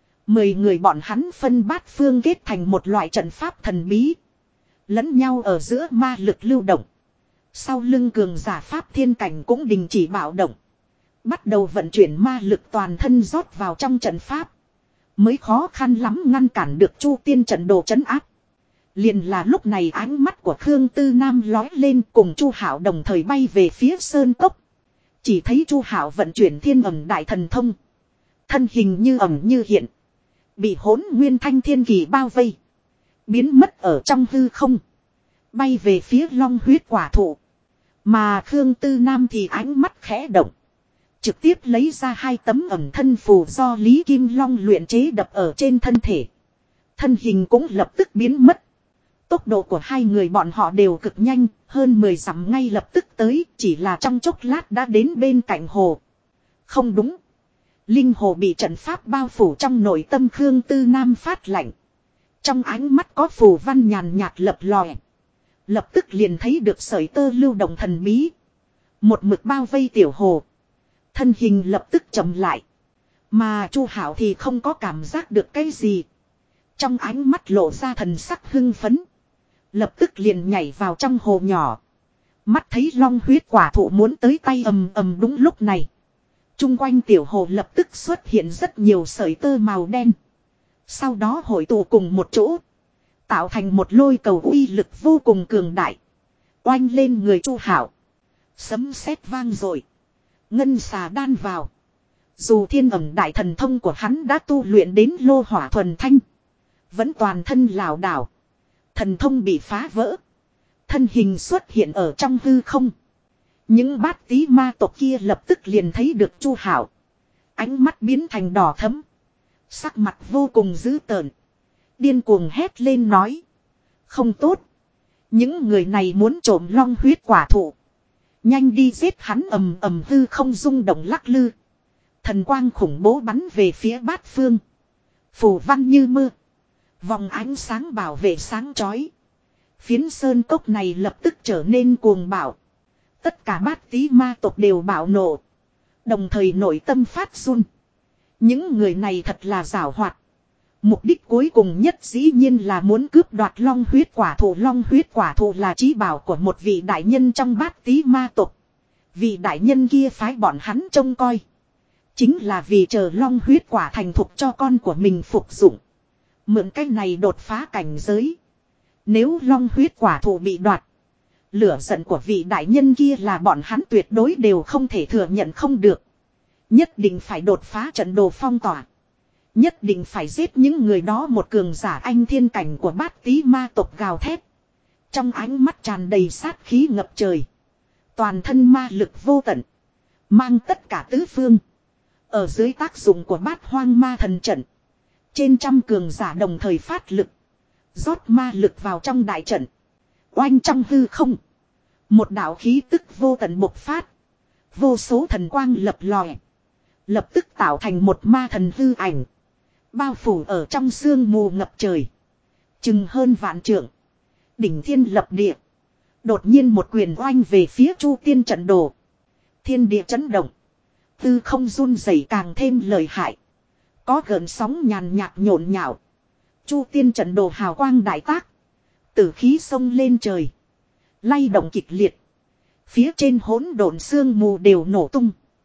10 người bọn hắn phân bát phương kết thành một loại trận pháp thần bí. Lẫn nhau ở giữa ma lực lưu động. Sau lưng cường giả pháp thiên cảnh cũng đình chỉ bạo động. Bắt đầu vận chuyển ma lực toàn thân rót vào trong trận pháp. Mới khó khăn lắm ngăn cản được chu tiên trận đồ trấn áp. Liền là lúc này ánh mắt của Khương Tư Nam lói lên cùng Chu Hạo đồng thời bay về phía sơn cốc. Chỉ thấy Chu Hạo vận chuyển thiên ẩm đại thần thông. Thân hình như ẩm như hiện. Bị hỗn nguyên thanh thiên kỳ bao vây. Biến mất ở trong hư không. Bay về phía long huyết quả thụ. Mà Khương Tư Nam thì ánh mắt khẽ động. Trực tiếp lấy ra 2 tấm ẩm thân phù do Lý Kim Long luyện chế đập ở trên thân thể. Thân hình cũng lập tức biến mất. Tốc độ của 2 người bọn họ đều cực nhanh, hơn 10 dặm ngay lập tức tới, chỉ là trong chốc lát đã đến bên cạnh hồ. Không đúng. Linh hồ bị trận pháp bao phủ trong nội tâm Khương Tư Nam phát lạnh. Trong ánh mắt có phù văn nhàn nhạt lập lòe. Lập tức liền thấy được sợi tơ lưu động thần bí. Một mực bao vây tiểu hồ. Thân hình lập tức chậm lại. Mà Chu Hạo thì không có cảm giác được cái gì. Trong ánh mắt lộ ra thần sắc hưng phấn. Lập tức liền nhảy vào trong hồ nhỏ. Mắt thấy long huyết quả thụ muốn tới tay ầm ầm đúng lúc này. Trung quanh tiểu hồ lập tức xuất hiện rất nhiều sợi tơ màu đen. Sau đó hội tụ cùng một chỗ. Tạo thành một lôi cầu uy lực vô cùng cường đại. Oanh lên người Chu Hạo. Sấm sét vang dội. Ngân xà đan vào. Dù thiên ẩm đại thần thông của hắn đã tu luyện đến lô hỏa thuần thanh. Vẫn toàn thân lảo đảo. Thần thông bị phá vỡ. Thân hình xuất hiện ở trong hư không. Những bát tí ma tộc kia lập tức liền thấy được Chu Hạo. Ánh mắt biến thành đỏ thẫm. Sắc mặt vô cùng dữ tợn. Điên cuồng hét lên nói. Không tốt. Những người này muốn trộm long huyết quả thụ. Nhanh đi giết hắn ầm ầm hư không rung động lắc lư. Thần quang khủng bố bắn về phía bát phương. Phù văn như mưa. Vòng ánh sáng bảo vệ sáng chói. Phiến sơn cốc này lập tức trở nên cuồng bạo. Tất cả bát tí ma tộc đều bạo nộ. Đồng thời nội tâm phát run. Những người này thật là giảo hoạt. Mục đích cuối cùng nhất dĩ nhiên là muốn cướp đoạt long huyết quả thụ. Long huyết quả thụ là chí bảo của một vị đại nhân trong bát tí ma tộc. Vị đại nhân kia phái bọn hắn trông coi. Chính là vì chờ long huyết quả thành thục cho con của mình phục dụng. Mượn cách này đột phá cảnh giới. Nếu long huyết quả thụ bị đoạt. Lửa giận của vị đại nhân kia là bọn hắn tuyệt đối đều không thể thừa nhận không được. Nhất định phải đột phá trận đồ phong tỏa. Nhất định phải giết những người đó. Một cường giả anh thiên cảnh của bát tí ma tộc gào thét. Trong ánh mắt tràn đầy sát khí ngập trời. Toàn thân ma lực vô tận. Mang tất cả tứ phương. Ở dưới tác dụng của bát hoang ma thần trận. Trên trăm cường giả đồng thời phát lực. Rót ma lực vào trong đại trận. Oanh trong hư không. Một đạo khí tức vô tận bộc phát. Vô số thần quang lập lòe. Lập tức tạo thành một ma thần hư ảnh. Bao phủ ở trong sương mù ngập trời. Chừng hơn vạn trượng. Đỉnh thiên lập địa. Đột nhiên một quyền oanh về phía Chu Tiên trận đồ. Thiên địa chấn động. Tư không run rẩy càng thêm lợi hại. Có gợn sóng nhàn nhạt nhộn nhạo. Chu Tiên trận đồ hào quang đại tác. Tử khí sông lên trời. Lay động kịch liệt. Phía trên hỗn độn sương mù đều nổ tung.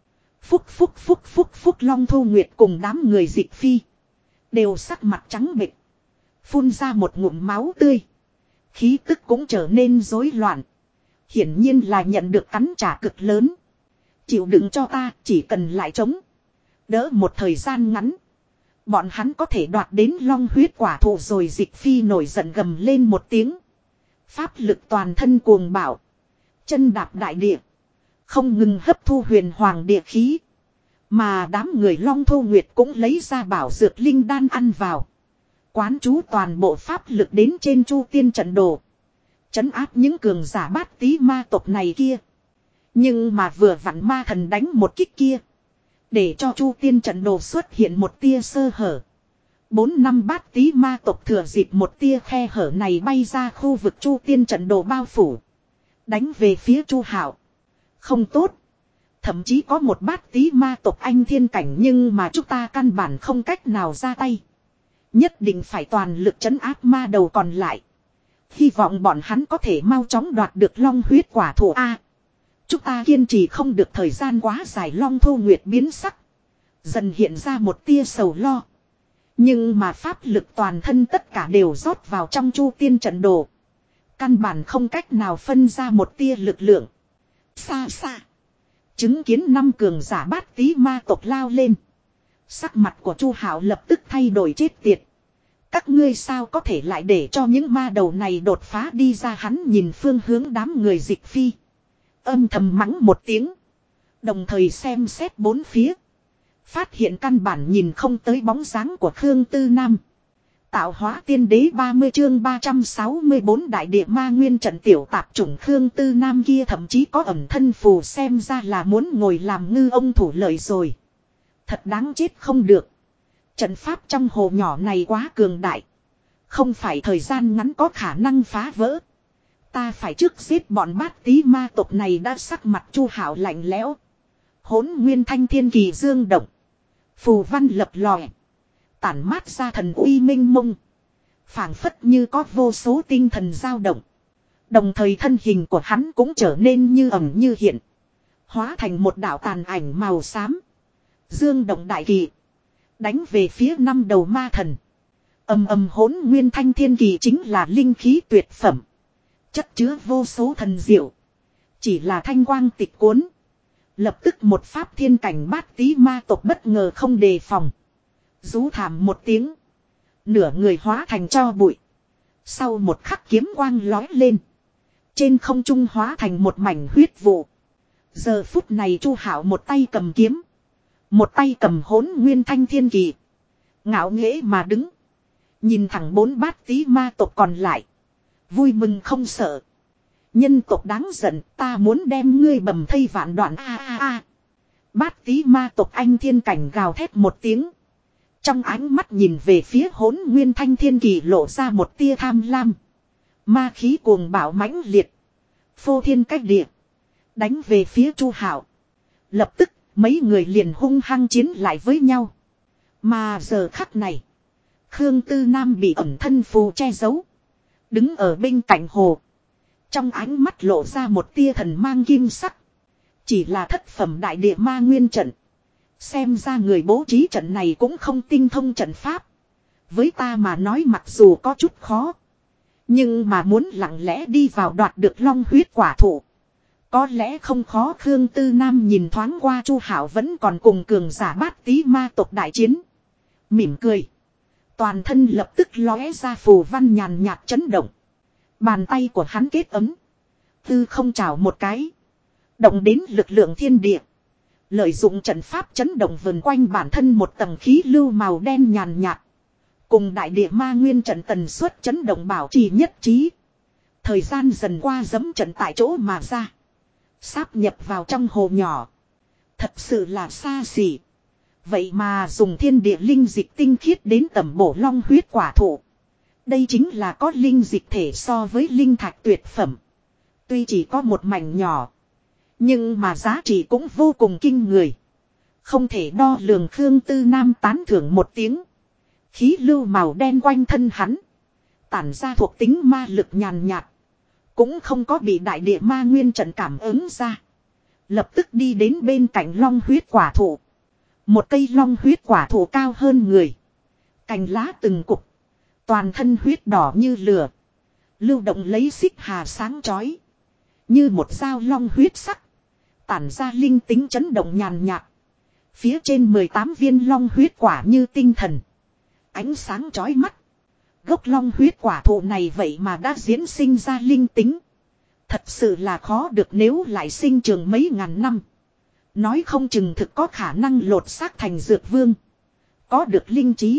Phúc Long Thu Nguyệt cùng đám người dịch phi. Đều sắc mặt trắng bệch. Phun ra một ngụm máu tươi. Khí tức cũng trở nên rối loạn. Hiển nhiên là nhận được cắn trả cực lớn. Chịu đựng cho ta, chỉ cần lại chống. Đỡ một thời gian ngắn. Bọn hắn có thể đoạt đến long huyết quả thụ rồi. Dịch phi nổi giận gầm lên một tiếng. Pháp lực toàn thân cuồng bạo. Chân đạp đại địa. Không ngừng hấp thu huyền hoàng địa khí. Mà đám người Long Thu Nguyệt cũng lấy ra bảo dược linh đan ăn vào. Quán chú toàn bộ pháp lực đến trên Chu Tiên trận đồ. Trấn áp những cường giả bát tí ma tộc này kia. Nhưng mà vừa vặn ma thần đánh một kích kia. Để cho Chu Tiên trận đồ xuất hiện một tia sơ hở. 4 năm bát tí ma tộc thừa dịp một tia khe hở này bay ra khu vực Chu Tiên trận đồ bao phủ. Đánh về phía Chu Hạo. Không tốt. Thậm chí có một bát tí ma tộc anh thiên cảnh nhưng mà chúng ta căn bản không cách nào ra tay. Nhất định phải toàn lực trấn áp ma đầu còn lại. Hy vọng bọn hắn có thể mau chóng đoạt được long huyết quả thụ A. Chúng ta kiên trì không được thời gian quá dài. Long Thu Nguyệt biến sắc. Dần hiện ra một tia sầu lo. Nhưng mà pháp lực toàn thân tất cả đều rót vào trong Chu Tiên trận đồ. Căn bản không cách nào phân ra một tia lực lượng. Xa xa. Chứng kiến 5 cường giả bát tí ma tộc lao lên. Sắc mặt của Chu Hạo lập tức thay đổi chết tiệt. Các ngươi sao có thể lại để cho những ma đầu này đột phá đi ra. Hắn nhìn phương hướng đám người dịch phi. Âm thầm mắng một tiếng. Đồng thời xem xét bốn phía. Phát hiện căn bản nhìn không tới bóng dáng của Khương Tư Nam. Tạo hóa tiên đế 30 chương 364 đại địa ma nguyên trận tiểu tạp chủng Khương Tư Nam kia thậm chí có ẩn thân phù xem ra là muốn ngồi làm ngư ông thủ lợi rồi. Thật đáng chết không được. Trận pháp trong hồ nhỏ này quá cường đại. Không phải thời gian ngắn có khả năng phá vỡ. Ta phải trước giết bọn bát tí ma tộc này. Đã sắc mặt Chu Hạo lạnh lẽo. Hỗn nguyên thanh thiên kỳ dương động. Phù văn lập lòe. Tản mát ra thần uy minh mông. Phảng phất như có vô số tinh thần dao động. Đồng thời thân hình của hắn cũng trở nên như ẩn như hiện. Hóa thành một đạo tàn ảnh màu xám. Dương động đại kỳ. Đánh về phía 5 đầu ma thần. Ầm hỗn nguyên thanh thiên kỳ chính là linh khí tuyệt phẩm. Chất chứa vô số thần diệu. Chỉ là thanh quang tịch cuốn. Lập tức một pháp thiên cảnh bát tí ma tộc bất ngờ không đề phòng. Rú thảm một tiếng. Nửa người hóa thành tro bụi. Sau một khắc kiếm quang lói lên. Trên không trung hóa thành một mảnh huyết vụ. Giờ phút này Chu Hạo một tay cầm kiếm. Một tay cầm hỗn nguyên thanh thiên kỳ. Ngạo nghễ mà đứng. Nhìn thẳng 4 bát tí ma tộc còn lại. Vui mừng không sợ. Nhân tộc đáng giận, ta muốn đem ngươi bầm thây vạn đoạn a. Bát tí ma tộc anh thiên cảnh gào thét một tiếng. Trong ánh mắt nhìn về phía hỗn nguyên thanh thiên kỳ lộ ra một tia tham lam. Ma khí cuồng bạo mãnh liệt. Phô thiên cách địa. đánh về phía Chu Hạo. Lập tức, mấy người liền hung hăng chiến lại với nhau. Mà giờ khắc này, Khương Tư Nam bị ẩn thân phù che giấu, đứng ở bên cạnh hồ. Trong ánh mắt lộ ra một tia thần mang kim sắc. Chỉ là thất phẩm đại địa ma nguyên trận. Xem ra người bố trí trận này cũng không tinh thông trận pháp. Với ta mà nói mặc dù có chút khó. Nhưng mà muốn lặng lẽ đi vào đoạt được long huyết quả thụ, có lẽ không khó. Khương Tư Nam nhìn thoáng qua Chu Hạo vẫn còn cùng cường giả bát tí ma tộc đại chiến. Mỉm cười. Toàn thân lập tức lóe ra phù văn nhàn nhạt chấn động. Bàn tay của hắn kết ấm. Tư không trào một cái. Động đến lực lượng thiên địa. Lợi dụng trận pháp chấn động vần quanh bản thân một tầng khí lưu màu đen nhàn nhạt. Cùng đại địa ma nguyên trận tần suất chấn động bảo trì nhất trí. Thời gian dần qua dẫm trận tại chỗ mà ra. Sáp nhập vào trong hồ nhỏ. Thật sự là xa xỉ. Vậy mà dùng thiên địa linh dịch tinh khiết đến tẩm bổ long huyết quả thụ. Đây chính là có linh dịch thể so với linh thạch tuyệt phẩm. Tuy chỉ có một mảnh nhỏ, nhưng mà giá trị cũng vô cùng kinh người. Không thể đo lường. Khương Tư Nam tán thưởng một tiếng. Khí lưu màu đen quanh thân hắn, tản ra thuộc tính ma lực nhàn nhạt. Cũng không có bị đại địa ma nguyên trận cảm ứng ra. Lập tức đi đến bên cạnh long huyết quả thụ. Một cây long huyết quả thụ cao hơn người. Cành lá từng cục. Toàn thân huyết đỏ như lửa. Lưu động lấy xích hà sáng chói. Như một dao long huyết sắc. Tản ra linh tính chấn động nhàn nhạt. Phía trên 18 viên long huyết quả như tinh thần. Ánh sáng chói mắt. Gốc long huyết quả thụ này vậy mà đã diễn sinh ra linh tính. Thật sự là khó được, nếu lại sinh trường mấy ngàn năm. Nói không chừng thực có khả năng lột xác thành dược vương. Có được linh trí.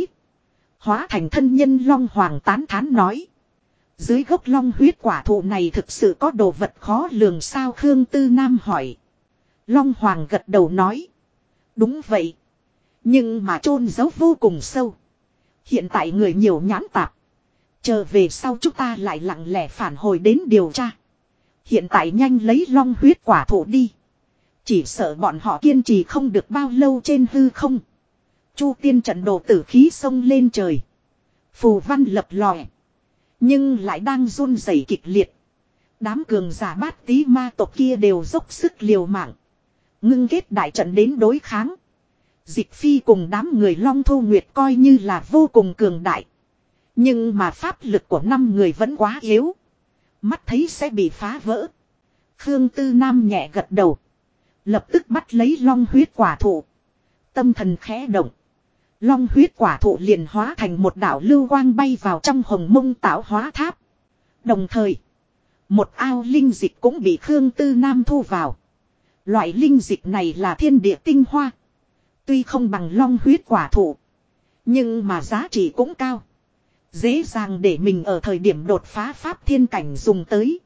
Hóa thành thân nhân. Long Hoàng tán thán nói. Dưới gốc long huyết quả thụ này thực sự có đồ vật khó lường sao? Khương Tư Nam hỏi. Long Hoàng gật đầu nói. Đúng vậy. Nhưng mà chôn giấu vô cùng sâu. Hiện tại người nhiều nhãn tạp. Chờ về sau chúng ta lại lặng lẽ phản hồi đến điều tra. Hiện tại nhanh lấy long huyết quả thụ đi. Chỉ sợ bọn họ kiên trì không được bao lâu trên hư không. Chu tiên trận đồ tử khí xông lên trời. Phù văn lập lòe. Nhưng lại đang run rẩy kịch liệt. Đám cường giả bát tí ma tộc kia đều dốc sức liều mạng. Ngưng kết đại trận đến đối kháng. Dịch Phi cùng đám người Long Thu Nguyệt coi như là vô cùng cường đại. Nhưng mà pháp lực của 5 người vẫn quá yếu. Mắt thấy sẽ bị phá vỡ. Khương Tư Nam nhẹ gật đầu. Lập tức bắt lấy long huyết quả thụ. Tâm thần khẽ động. Long huyết quả thụ liền hóa thành một đạo lưu quang bay vào trong hồng mông tạo hóa tháp. Đồng thời, một ao linh dịch cũng bị Khương Tư Nam thu vào. Loại linh dịch này là thiên địa tinh hoa. Tuy không bằng long huyết quả thụ, nhưng mà giá trị cũng cao. Dễ dàng để mình ở thời điểm đột phá pháp thiên cảnh dùng tới.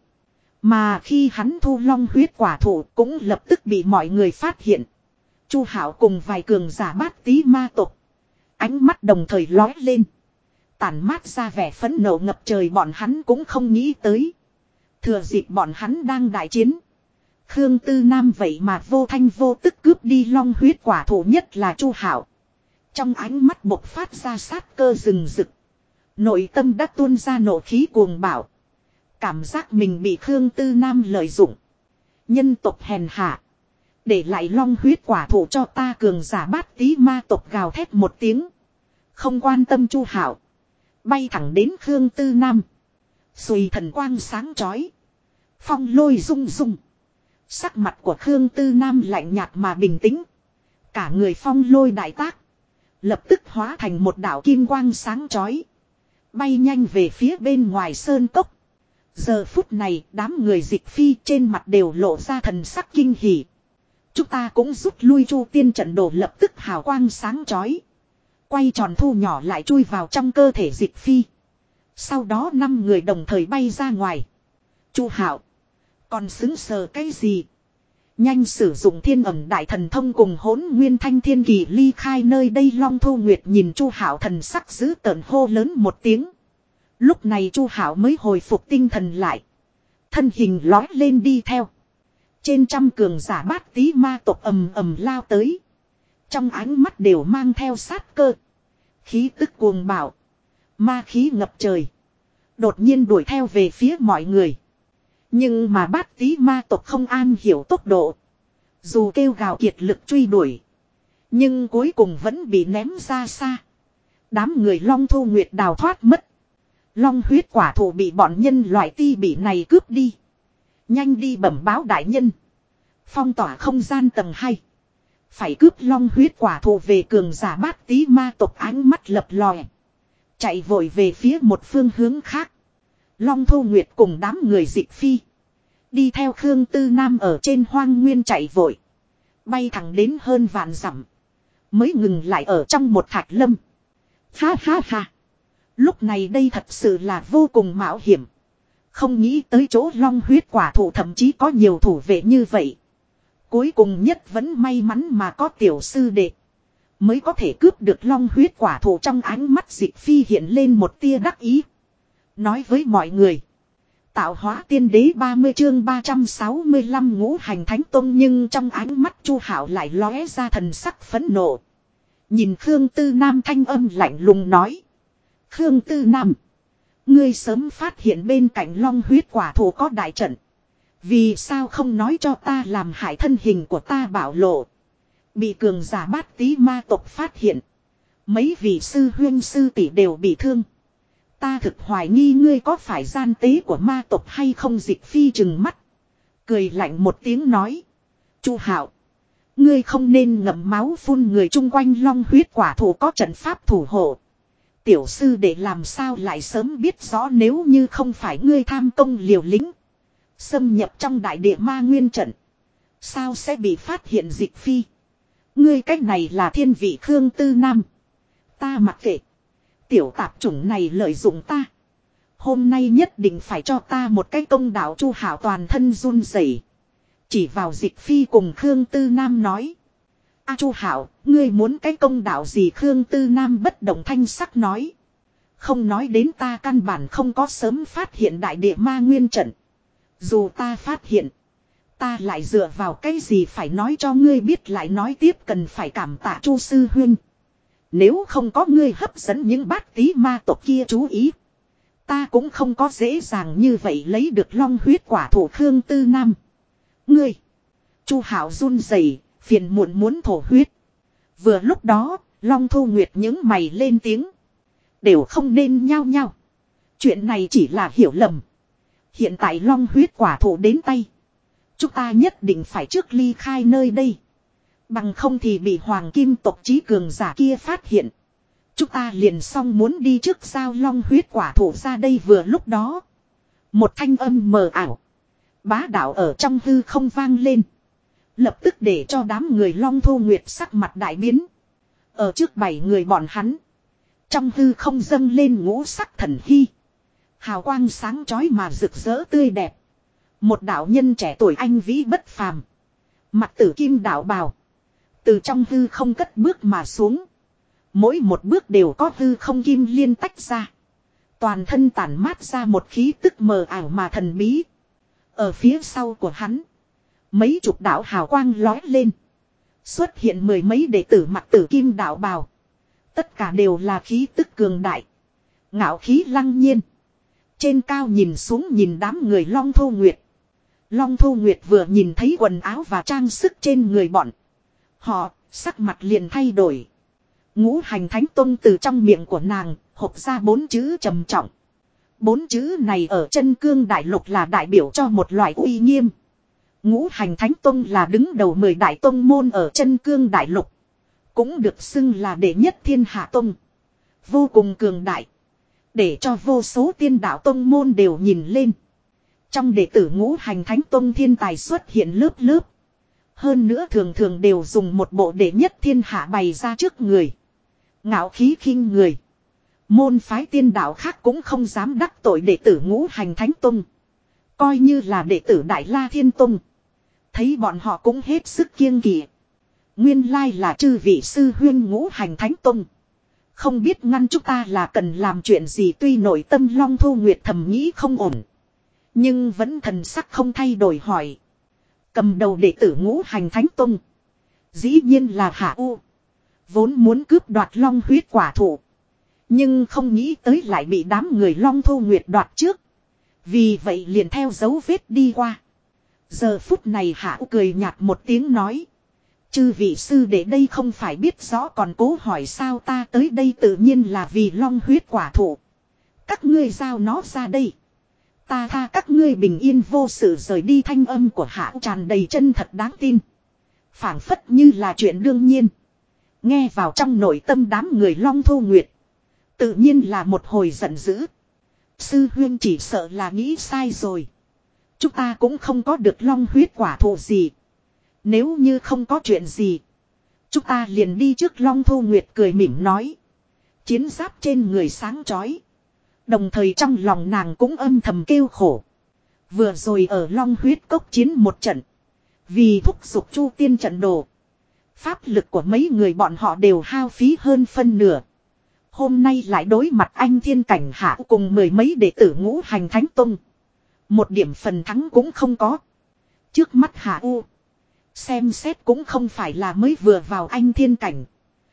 Mà khi hắn thu long huyết quả thụ cũng lập tức bị mọi người phát hiện. Chu Hạo cùng vài cường giả bát tí ma tộc. Ánh mắt đồng thời lói lên. Tản mát ra vẻ phẫn nộ ngập trời, bọn hắn cũng không nghĩ tới. Thừa dịp bọn hắn đang đại chiến, Khương Tư Nam vậy mà vô thanh vô tức cướp đi long huyết quả thụ, nhất là Chu Hạo. Trong ánh mắt bộc phát ra sát cơ rừng rực. Nội tâm đã tuôn ra nộ khí cuồng bạo. Cảm giác mình bị Khương Tư Nam lợi dụng. Nhân tộc hèn hạ. Để lại long huyết quả thụ cho ta. Cường giả bát tí ma tộc gào thét một tiếng. Không quan tâm Chu Hạo. Bay thẳng đến Khương Tư Nam. Xùy thần quang sáng chói. Phong lôi rung rung. Sắc mặt của Khương Tư Nam lạnh nhạt mà bình tĩnh. Cả người phong lôi đại tác. Lập tức hóa thành một đạo kim quang sáng chói. Bay nhanh về phía bên ngoài sơn cốc. Giờ phút này đám người Dịch Phi trên mặt đều lộ ra thần sắc kinh hỉ. Chúng ta cũng rút lui. Chu tiên trận đồ lập tức hào quang sáng chói. Quay tròn thu nhỏ lại chui vào trong cơ thể Dịch Phi. Sau đó 5 người đồng thời bay ra ngoài. Chu Hạo, còn xứng sờ cái gì? Nhanh sử dụng thiên ẩm đại thần thông cùng hỗn nguyên thanh thiên kỳ ly khai nơi đây. Long Thu Nguyệt nhìn Chu Hạo thần sắc dữ tợn hô lớn một tiếng. Lúc này Chu Hạo mới hồi phục tinh thần lại. Thân hình lói lên đi theo. Trên trăm cường giả bát tí ma tộc ầm ầm lao tới. Trong ánh mắt đều mang theo sát cơ. Khí tức cuồng bạo. Ma khí ngập trời. Đột nhiên đuổi theo về phía mọi người. Nhưng mà bát tí ma tộc không an hiểu tốc độ. Dù kêu gào kiệt lực truy đuổi. Nhưng cuối cùng vẫn bị ném ra xa. Đám người Long Thu Nguyệt đào thoát mất. Long huyết quả thụ bị bọn nhân loại ti bị này cướp đi. Nhanh đi bẩm báo đại nhân. Phong tỏa không gian tầng 2. Phải cướp long huyết quả thụ về cường giả bát tí ma tộc ánh mắt lập lòe. Chạy vội về phía một phương hướng khác. Long Thu Nguyệt cùng đám người dịch phi. Đi theo Khương Tư Nam ở trên hoang nguyên chạy vội. Bay thẳng đến hơn vạn dặm. Mới ngừng lại ở trong một thạch lâm. Ha ha ha. Lúc này đây thật sự là vô cùng mạo hiểm. Không nghĩ tới chỗ long huyết quả thụ thậm chí có nhiều thủ vệ như vậy. Cuối cùng nhất vẫn may mắn mà có tiểu sư đệ. Mới có thể cướp được long huyết quả thụ. Trong ánh mắt dịch phi hiện lên một tia đắc ý. Nói với mọi người. Tạo hóa tiên đế 30 chương 365 ngũ hành thánh tông. Nhưng trong ánh mắt Chu Hạo lại lóe ra thần sắc phẫn nộ. Nhìn Khương Tư Nam thanh âm lạnh lùng nói. Khương Tư Nam. Ngươi sớm phát hiện bên cạnh long huyết quả thụ có đại trận. Vì sao không nói cho ta làm hại thân hình của ta bảo lộ. Bị cường giả bát tí ma tộc phát hiện. Mấy vị sư huyên sư tỷ đều bị thương. Ta thực hoài nghi ngươi có phải gian tế của ma tộc hay không. Dịch phi trừng mắt. Cười lạnh một tiếng nói. Chu Hạo. Ngươi không nên ngậm máu phun người chung quanh long huyết quả thụ có trận pháp thủ hộ. Tiểu sư để làm sao lại sớm biết rõ nếu như không phải ngươi tham công liều lĩnh. Xâm nhập trong đại địa ma nguyên trận. Sao sẽ bị phát hiện dịch phi. Ngươi cách này là thiên vị Khương Tư Nam. Ta mặc kệ. Tiểu tạp chủng này lợi dụng ta. Hôm nay nhất định phải cho ta một cái công đạo. Chu Hạo toàn thân run rẩy. Chỉ vào dịch phi cùng Khương Tư Nam nói. A Chu Hạo, ngươi muốn cái công đạo gì? Khương Tư Nam bất động thanh sắc nói. Không nói đến ta căn bản không có sớm phát hiện đại địa ma nguyên trận. Dù ta phát hiện. Ta lại dựa vào cái gì phải nói cho ngươi biết. Lại nói tiếp cần phải cảm tạ Chu sư huynh. Nếu không có ngươi hấp dẫn những bát tí ma tộc kia chú ý. Ta cũng không có dễ dàng như vậy lấy được long huyết quả thụ. Khương Tư Nam. Ngươi. Chu Hạo run rẩy, phiền muộn muốn thổ huyết. Vừa lúc đó, Long Thu Nguyệt những mày lên tiếng. Đều không nên nhao nhao. Chuyện này chỉ là hiểu lầm. Hiện tại long huyết quả thụ đến tay. Chúng ta nhất định phải trước ly khai nơi đây. Bằng không thì bị hoàng kim tộc chí cường giả kia phát hiện. Chúng ta liền xong muốn đi trước giao long huyết quả thụ ra đây. Vừa lúc đó. Một thanh âm mờ ảo. Bá đạo ở trong hư không vang lên. Lập tức để cho đám người Long Thu Nguyệt sắc mặt đại biến. Ở trước 7 người bọn hắn. Trong hư không dâng lên ngũ sắc thần hy. Hào quang sáng chói mà rực rỡ tươi đẹp. Một đạo nhân trẻ tuổi anh vĩ bất phàm. Mặt tử kim đạo bào. Từ trong hư không cất bước mà xuống. Mỗi một bước đều có hư không kim liên tách ra. Toàn thân tản mát ra một khí tức mờ ảo mà thần bí. Ở phía sau của hắn. Mấy chục đạo hào quang lói lên. Xuất hiện mười mấy đệ tử mặc tử kim đạo bào. Tất cả đều là khí tức cường đại. Ngạo khí lăng nhiên. Trên cao nhìn xuống nhìn đám người Long Thu Nguyệt. Long Thu Nguyệt vừa nhìn thấy quần áo và trang sức trên người bọn họ, sắc mặt liền thay đổi. Ngũ hành thánh tông từ trong miệng của nàng, hộc ra 4 chữ trầm trọng. 4 chữ này ở chân cương đại lục là đại biểu cho một loại uy nghiêm. Ngũ hành thánh tông là đứng đầu 10 đại tông môn ở chân cương đại lục. Cũng được xưng là đệ nhất thiên hạ tông. Vô cùng cường đại. Để cho vô số tiên đạo tông môn đều nhìn lên. Trong đệ tử ngũ hành thánh tông thiên tài xuất hiện lớp lớp. Hơn nữa thường thường đều dùng một bộ đệ nhất thiên hạ bày ra trước người. Ngạo khí khinh người. Môn phái tiên đạo khác cũng không dám đắc tội đệ tử ngũ hành thánh tông. Coi như là đệ tử Đại La Thiên Tông. Thấy bọn họ cũng hết sức kiêng kỵ. Nguyên lai là chư vị sư huyên ngũ hành thánh tông. Không biết ngăn chúng ta là cần làm chuyện gì. Tuy nội tâm Long Thu Nguyệt thầm nghĩ không ổn. Nhưng vẫn thần sắc không thay đổi hỏi. Cầm đầu đệ tử Ngũ Hành Thánh Tông. Dĩ nhiên là Hạ U. Vốn muốn cướp đoạt long huyết quả thụ. Nhưng không nghĩ tới lại bị đám người Long Thu Nguyệt đoạt trước. Vì vậy liền theo dấu vết đi qua. Giờ phút này Hạ U cười nhạt một tiếng nói. Chư vị sư đệ đây không phải biết rõ còn cố hỏi sao ta tới đây tự nhiên là vì long huyết quả thụ. Các ngươi giao nó ra đây. Ta tha các ngươi bình yên vô sự rời đi. Thanh âm của Hạ U tràn đầy chân thật đáng tin. Phảng phất như là chuyện đương nhiên. Nghe vào trong nội tâm đám người Long Thu Nguyệt. Tự nhiên là một hồi giận dữ. Sư huyên chỉ sợ là nghĩ sai rồi. Chúng ta cũng không có được long huyết quả thụ gì. Nếu như không có chuyện gì. Chúng ta liền đi trước. Long Thu Nguyệt cười mỉm nói. Chiến giáp trên người sáng chói. Đồng thời trong lòng nàng cũng âm thầm kêu khổ. Vừa rồi ở long huyết cốc chiến một trận. Vì thúc giục Chu Tiên trận đồ. Pháp lực của mấy người bọn họ đều hao phí hơn phân nửa. Hôm nay lại đối mặt anh thiên cảnh Hạ cùng mười mấy đệ tử Ngũ Hành Thánh Tông. Một điểm phần thắng cũng không có. Trước mắt Hạ U. Xem xét cũng không phải là mới vừa vào anh thiên cảnh.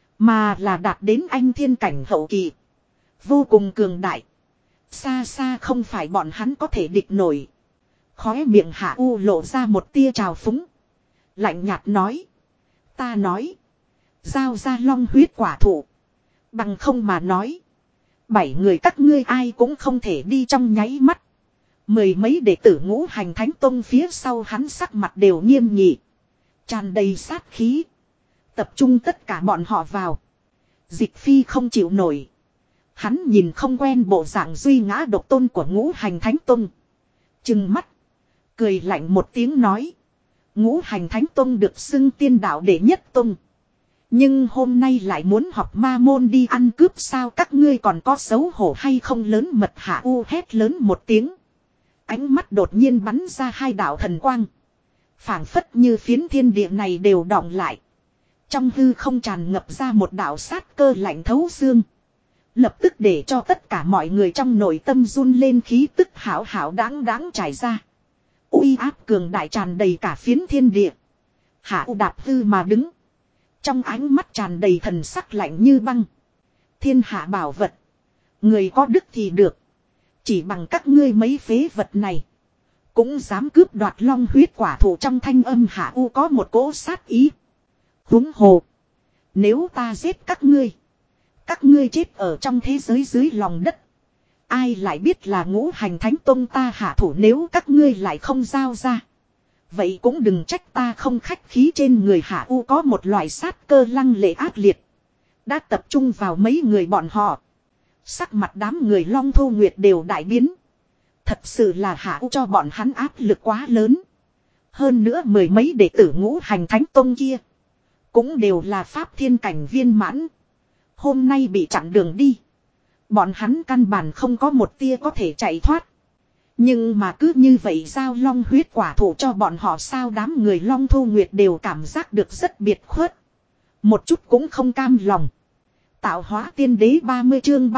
Mà là đạt đến anh thiên cảnh hậu kỳ. Vô cùng cường đại. Xa xa không phải bọn hắn có thể địch nổi. Khóe miệng Hạ U lộ ra một tia trào phúng. Lạnh nhạt nói. Ta nói. Giao ra long huyết quả thụ. Bằng không mà nói. 7 người các ngươi ai cũng không thể đi trong nháy mắt. Mười mấy đệ tử Ngũ Hành Thánh Tông phía sau hắn sắc mặt đều nghiêm nghị. Tràn đầy sát khí. Tập trung tất cả bọn họ vào. Dịch Phi không chịu nổi. Hắn nhìn không quen bộ dạng duy ngã độc tôn của Ngũ Hành Thánh Tông. Trừng mắt. Cười lạnh một tiếng nói. Ngũ Hành Thánh Tông được xưng tiên đạo đệ nhất tông. Nhưng hôm nay lại muốn học ma môn đi ăn cướp sao các ngươi còn có xấu hổ hay không lớn mật. Hạ U hét lớn một tiếng. Ánh mắt đột nhiên bắn ra hai đạo thần quang. Phảng phất như phiến thiên địa này đều đọng lại. Trong hư không tràn ngập ra một đạo sát cơ lạnh thấu xương. Lập tức để cho tất cả mọi người trong nội tâm run lên khí tức hảo hảo đáng đáng trải ra. Uy áp cường đại tràn đầy cả phiến thiên địa. Hạ U đạp hư mà đứng. Trong ánh mắt tràn đầy thần sắc lạnh như băng. Thiên hạ bảo vật. Người có đức thì được. Chỉ bằng các ngươi mấy phế vật này. Cũng dám cướp đoạt long huyết quả thụ. Trong thanh âm Hạ U có một cỗ sát ý. Huống hồ. Nếu ta giết các ngươi. Các ngươi chết ở trong thế giới dưới lòng đất. Ai lại biết là Ngũ Hành Thánh Tông ta hạ thủ nếu các ngươi lại không giao ra. Vậy cũng đừng trách ta không khách khí. Trên người Hạ U có một loại sát cơ lăng lệ ác liệt. Đã tập trung vào mấy người bọn họ. Sắc mặt đám người Long Thu Nguyệt đều đại biến. Thật sự là Hạ U cho bọn hắn áp lực quá lớn. Hơn nữa mười mấy đệ tử Ngũ Hành Thánh Tông kia. Cũng đều là pháp thiên cảnh viên mãn. Hôm nay bị chặn đường đi. Bọn hắn căn bản không có một tia có thể chạy thoát. Nhưng mà cứ như vậy giao long huyết quả thụ cho bọn họ sao đám người Long Thu Nguyệt đều cảm giác được rất biệt khuất. Một chút cũng không cam lòng. Tạo hóa tiên đế 30 chương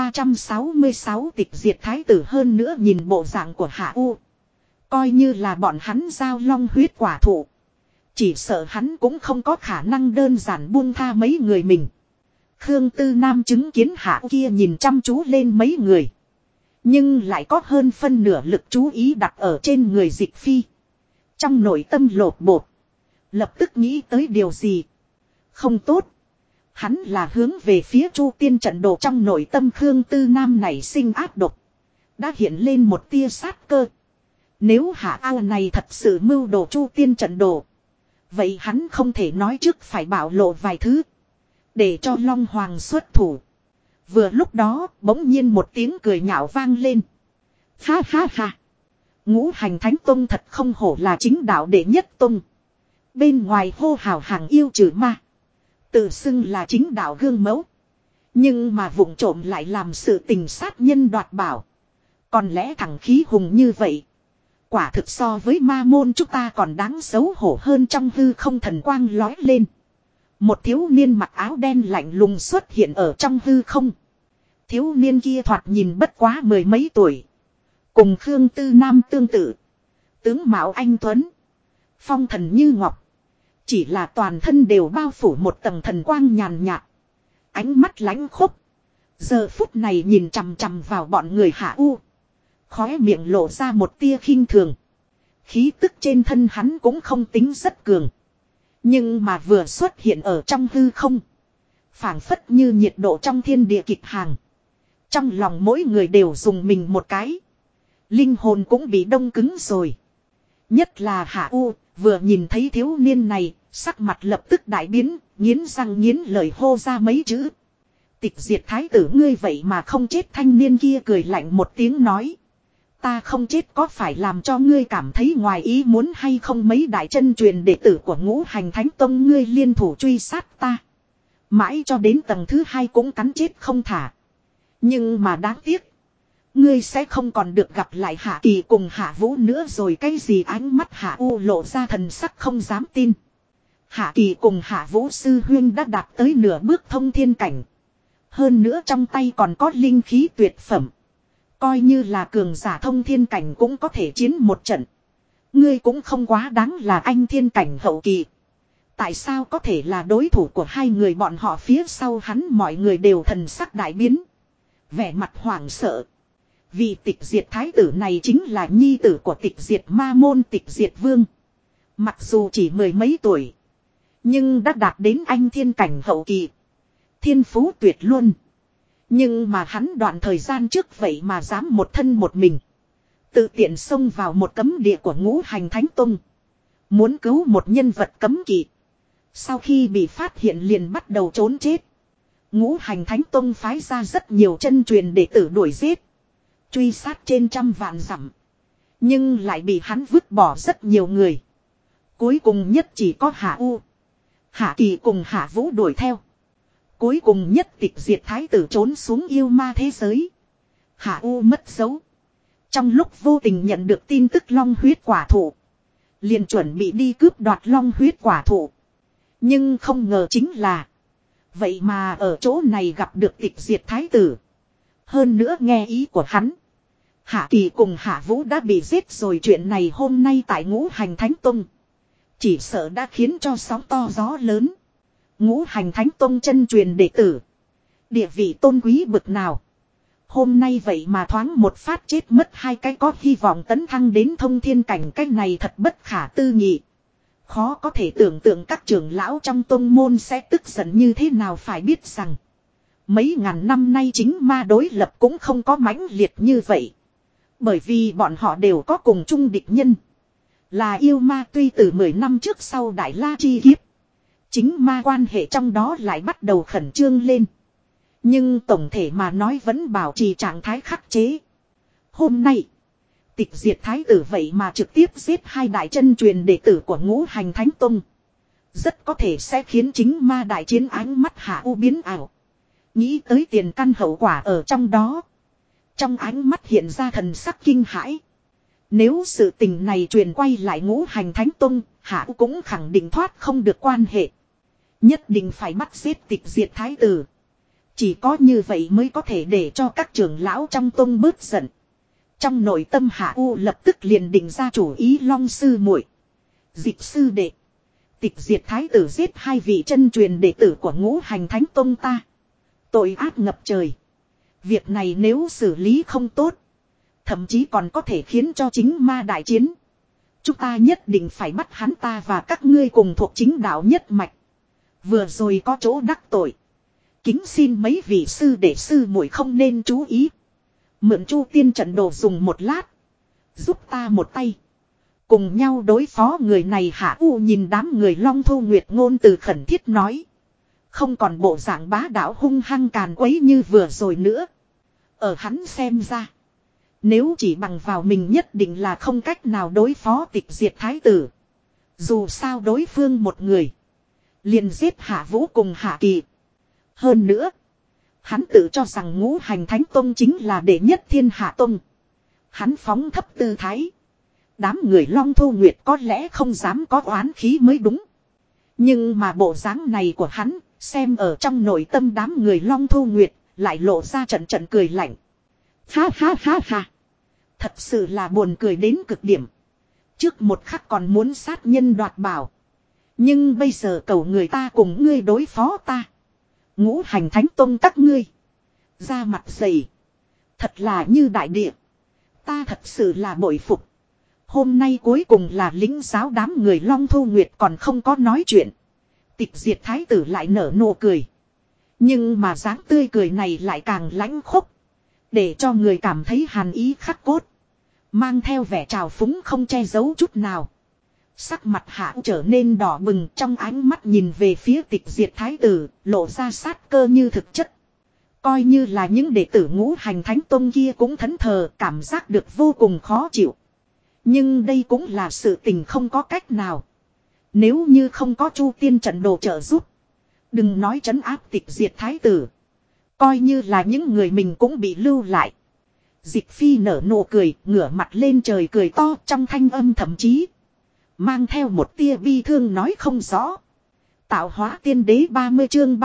366 tịch diệt thái tử hơn nữa nhìn bộ dạng của Hạ U. Coi như là bọn hắn giao long huyết quả thụ. Chỉ sợ hắn cũng không có khả năng đơn giản buông tha mấy người mình. Khương Tư Nam chứng kiến Hạ U kia nhìn chăm chú lên mấy người. Nhưng lại có hơn phân nửa lực chú ý đặt ở trên người Dịch Phi. Trong nội tâm lột bột. Lập tức nghĩ tới điều gì. Không tốt. Hắn là hướng về phía Chu Tiên trận đồ trong nội tâm Khương Tư Nam này sinh ác độc. Đã hiện lên một tia sát cơ. Nếu Hạ Ao này thật sự mưu đồ Chu Tiên trận đồ. Vậy hắn không thể nói trước phải bảo lộ vài thứ. Để cho Long Hoàng xuất thủ. Vừa lúc đó bỗng nhiên một tiếng cười nhạo vang lên. Ha ha ha. Ngũ Hành Thánh Tông thật không hổ là chính đạo đệ nhất tông. Bên ngoài hô hào hàng yêu trừ ma. Tự xưng là chính đạo gương mẫu. Nhưng mà vụng trộm lại làm sự tình sát nhân đoạt bảo. Còn lẽ thằng khí hùng như vậy. Quả thực so với ma môn chúng ta còn đáng xấu hổ hơn. Trong hư không thần quang lói lên. Một thiếu niên mặc áo đen lạnh lùng xuất hiện ở trong hư không. Thiếu niên kia thoạt nhìn bất quá mười mấy tuổi. Cùng Khương Tư Nam tương tự. Tướng mạo anh tuấn. Phong thần như ngọc. Chỉ là toàn thân đều bao phủ một tầng thần quang nhàn nhạt. Ánh mắt lãnh khốc. Giờ phút này nhìn chằm chằm vào bọn người Hạ U. Khóe miệng lộ ra một tia khinh thường. Khí tức trên thân hắn cũng không tính rất cường. Nhưng mà vừa xuất hiện ở trong hư không. Phảng phất như nhiệt độ trong thiên địa kịch hàng. Trong lòng mỗi người đều dùng mình một cái. Linh hồn cũng bị đông cứng rồi. Nhất là Hạ U, vừa nhìn thấy thiếu niên này, sắc mặt lập tức đại biến, nghiến răng nghiến lợi hô ra mấy chữ. Tịch diệt thái tử ngươi vậy mà không chết, thanh niên kia cười lạnh một tiếng nói. Ta không chết có phải làm cho ngươi cảm thấy ngoài ý muốn hay không, mấy đại chân truyền đệ tử của Ngũ Hành Thánh Tông ngươi liên thủ truy sát ta. Mãi cho đến tầng thứ 2 cũng cắn chết không thả. Nhưng mà đáng tiếc. Ngươi sẽ không còn được gặp lại Hạ Kỳ cùng Hạ Vũ nữa rồi. Cái gì? Ánh mắt Hạ U lộ ra thần sắc không dám tin. Hạ Kỳ cùng Hạ Vũ sư huyên đã đạt tới nửa bước thông thiên cảnh. Hơn nữa trong tay còn có linh khí tuyệt phẩm. Coi như là cường giả thông thiên cảnh cũng có thể chiến một trận. Ngươi cũng không quá đáng là anh thiên cảnh hậu kỳ. Tại sao có thể là đối thủ của hai người bọn họ? Phía sau hắn mọi người đều thần sắc đại biến. Vẻ mặt hoảng sợ. Vì tịch diệt thái tử này chính là nhi tử của tịch diệt ma môn tịch diệt vương. Mặc dù chỉ mười mấy tuổi. Nhưng đã đạt đến anh thiên cảnh hậu kỳ. Thiên phú tuyệt luôn. Nhưng mà hắn đoạn thời gian trước vậy mà dám một thân một mình. Tự tiện xông vào một cấm địa của Ngũ Hành Thánh Tông. Muốn cứu một nhân vật cấm kỵ. Sau khi bị phát hiện liền bắt đầu trốn chết. Ngũ Hành Thánh Tông phái ra rất nhiều chân truyền đệ tử đuổi giết. Truy sát trên trăm vạn dặm. Nhưng lại bị hắn vứt bỏ rất nhiều người. Cuối cùng nhất chỉ có Hạ U, Hạ Kỳ cùng Hạ Vũ đuổi theo. Cuối cùng nhất tịch diệt thái tử trốn xuống yêu ma thế giới. Hạ U mất dấu. Trong lúc vô tình nhận được tin tức long huyết quả thụ. Liền chuẩn bị đi cướp đoạt long huyết quả thụ. Nhưng không ngờ chính là. Vậy mà ở chỗ này gặp được tịch diệt thái tử. Hơn nữa nghe ý của hắn. Hạ Kỳ cùng Hạ Vũ đã bị giết rồi. Chuyện này hôm nay tại Ngũ Hành Thánh Tông. Chỉ sợ đã khiến cho sóng to gió lớn. Ngũ Hành Thánh Tông chân truyền đệ tử. Địa vị tôn quý bực nào. Hôm nay vậy mà thoáng một phát chết mất hai cái có hy vọng tấn thăng đến thông thiên cảnh, cái này thật bất khả tư nghị. Khó có thể tưởng tượng các trưởng lão trong tông môn sẽ tức giận như thế nào. Phải biết rằng. Mấy ngàn năm nay chính ma đối lập cũng không có mãnh liệt như vậy. Bởi vì bọn họ đều có cùng chung địch nhân. Là yêu ma, tuy từ 10 năm trước sau Đại La chi kiếp. Chính ma quan hệ trong đó lại bắt đầu khẩn trương lên. Nhưng tổng thể mà nói vẫn bảo trì trạng thái khắc chế. Hôm nay, tịch diệt thái tử vậy mà trực tiếp giết hai đại chân truyền đệ tử của Ngũ Hành Thánh Tông. Rất có thể sẽ khiến chính ma đại chiến ánh mắt Hạ U biến ảo. Nghĩ tới tiền căn hậu quả ở trong đó. Trong ánh mắt hiện ra thần sắc kinh hãi. Nếu sự tình này truyền quay lại Ngũ Hành Thánh Tông, Hạ U cũng khẳng định thoát không được quan hệ. Nhất định phải bắt giết tịch diệt thái tử. Chỉ có như vậy mới có thể để cho các trưởng lão trong tông bớt giận. Trong nội tâm Hạ U lập tức liền định ra chủ ý. Long sư muội, Dịch sư đệ, tịch diệt thái tử giết hai vị chân truyền đệ tử của Ngũ Hành Thánh Tông ta. Tội ác ngập trời. Việc này nếu xử lý không tốt, thậm chí còn có thể khiến cho chính ma đại chiến. Chúng ta nhất định phải bắt hắn, ta và các ngươi cùng thuộc chính đạo nhất mạch. Vừa rồi có chỗ đắc tội. Kính xin mấy vị sư đệ sư muội không nên chú ý. Mượn Chu Tiên trận đồ dùng một lát. Giúp ta một tay. Cùng nhau đối phó người này. Hạ U nhìn đám người Long Thu Nguyệt ngôn từ khẩn thiết nói. Không còn bộ dạng bá đạo hung hăng càn quấy như vừa rồi nữa. Ở hắn xem ra. Nếu chỉ bằng vào mình nhất định là không cách nào đối phó tịch diệt thái tử. Dù sao đối phương một người. Liền giết Hạ Vũ cùng Hạ Kỳ. Hơn nữa. Hắn tự cho rằng Ngũ Hành Thánh Tông chính là đệ nhất thiên hạ tông. Hắn phóng thấp tư thái. Đám người Long Thu Nguyệt có lẽ không dám có oán khí mới đúng. Nhưng mà bộ dáng này của hắn, xem ở trong nội tâm đám người Long Thu Nguyệt, lại lộ ra trận trận cười lạnh. Ha ha ha ha. Thật sự là buồn cười đến cực điểm. Trước một khắc còn muốn sát nhân đoạt bảo. Nhưng bây giờ cầu người ta cùng ngươi đối phó ta. Ngũ hành thánh tông các ngươi. Ra mặt dày. Thật là như đại địa. Ta thật sự là bội phục. Hôm nay cuối cùng là lính giáo đám người Long Thu Nguyệt còn không có nói chuyện. Tịch diệt thái tử lại nở nụ cười. Nhưng mà dáng tươi cười này lại càng lãnh khốc. Để cho người cảm thấy hàn ý khắc cốt. Mang theo vẻ trào phúng không che giấu chút nào. Sắc mặt Hạ trở nên đỏ bừng, trong ánh mắt nhìn về phía tịch diệt thái tử, lộ ra sát cơ như thực chất. Coi như là những đệ tử ngũ hành thánh tông kia cũng thẫn thờ, cảm giác được vô cùng khó chịu. Nhưng đây cũng là sự tình không có cách nào. Nếu như không có Chu Tiên trận đồ trợ giúp, đừng nói trấn áp tịch diệt thái tử, coi như là những người mình cũng bị lưu lại. Dịch Phi nở nụ cười, ngửa mặt lên trời cười to, trong thanh âm thậm chí mang theo một tia bi thương nói không rõ. Tạo hóa tiên đế 30 chương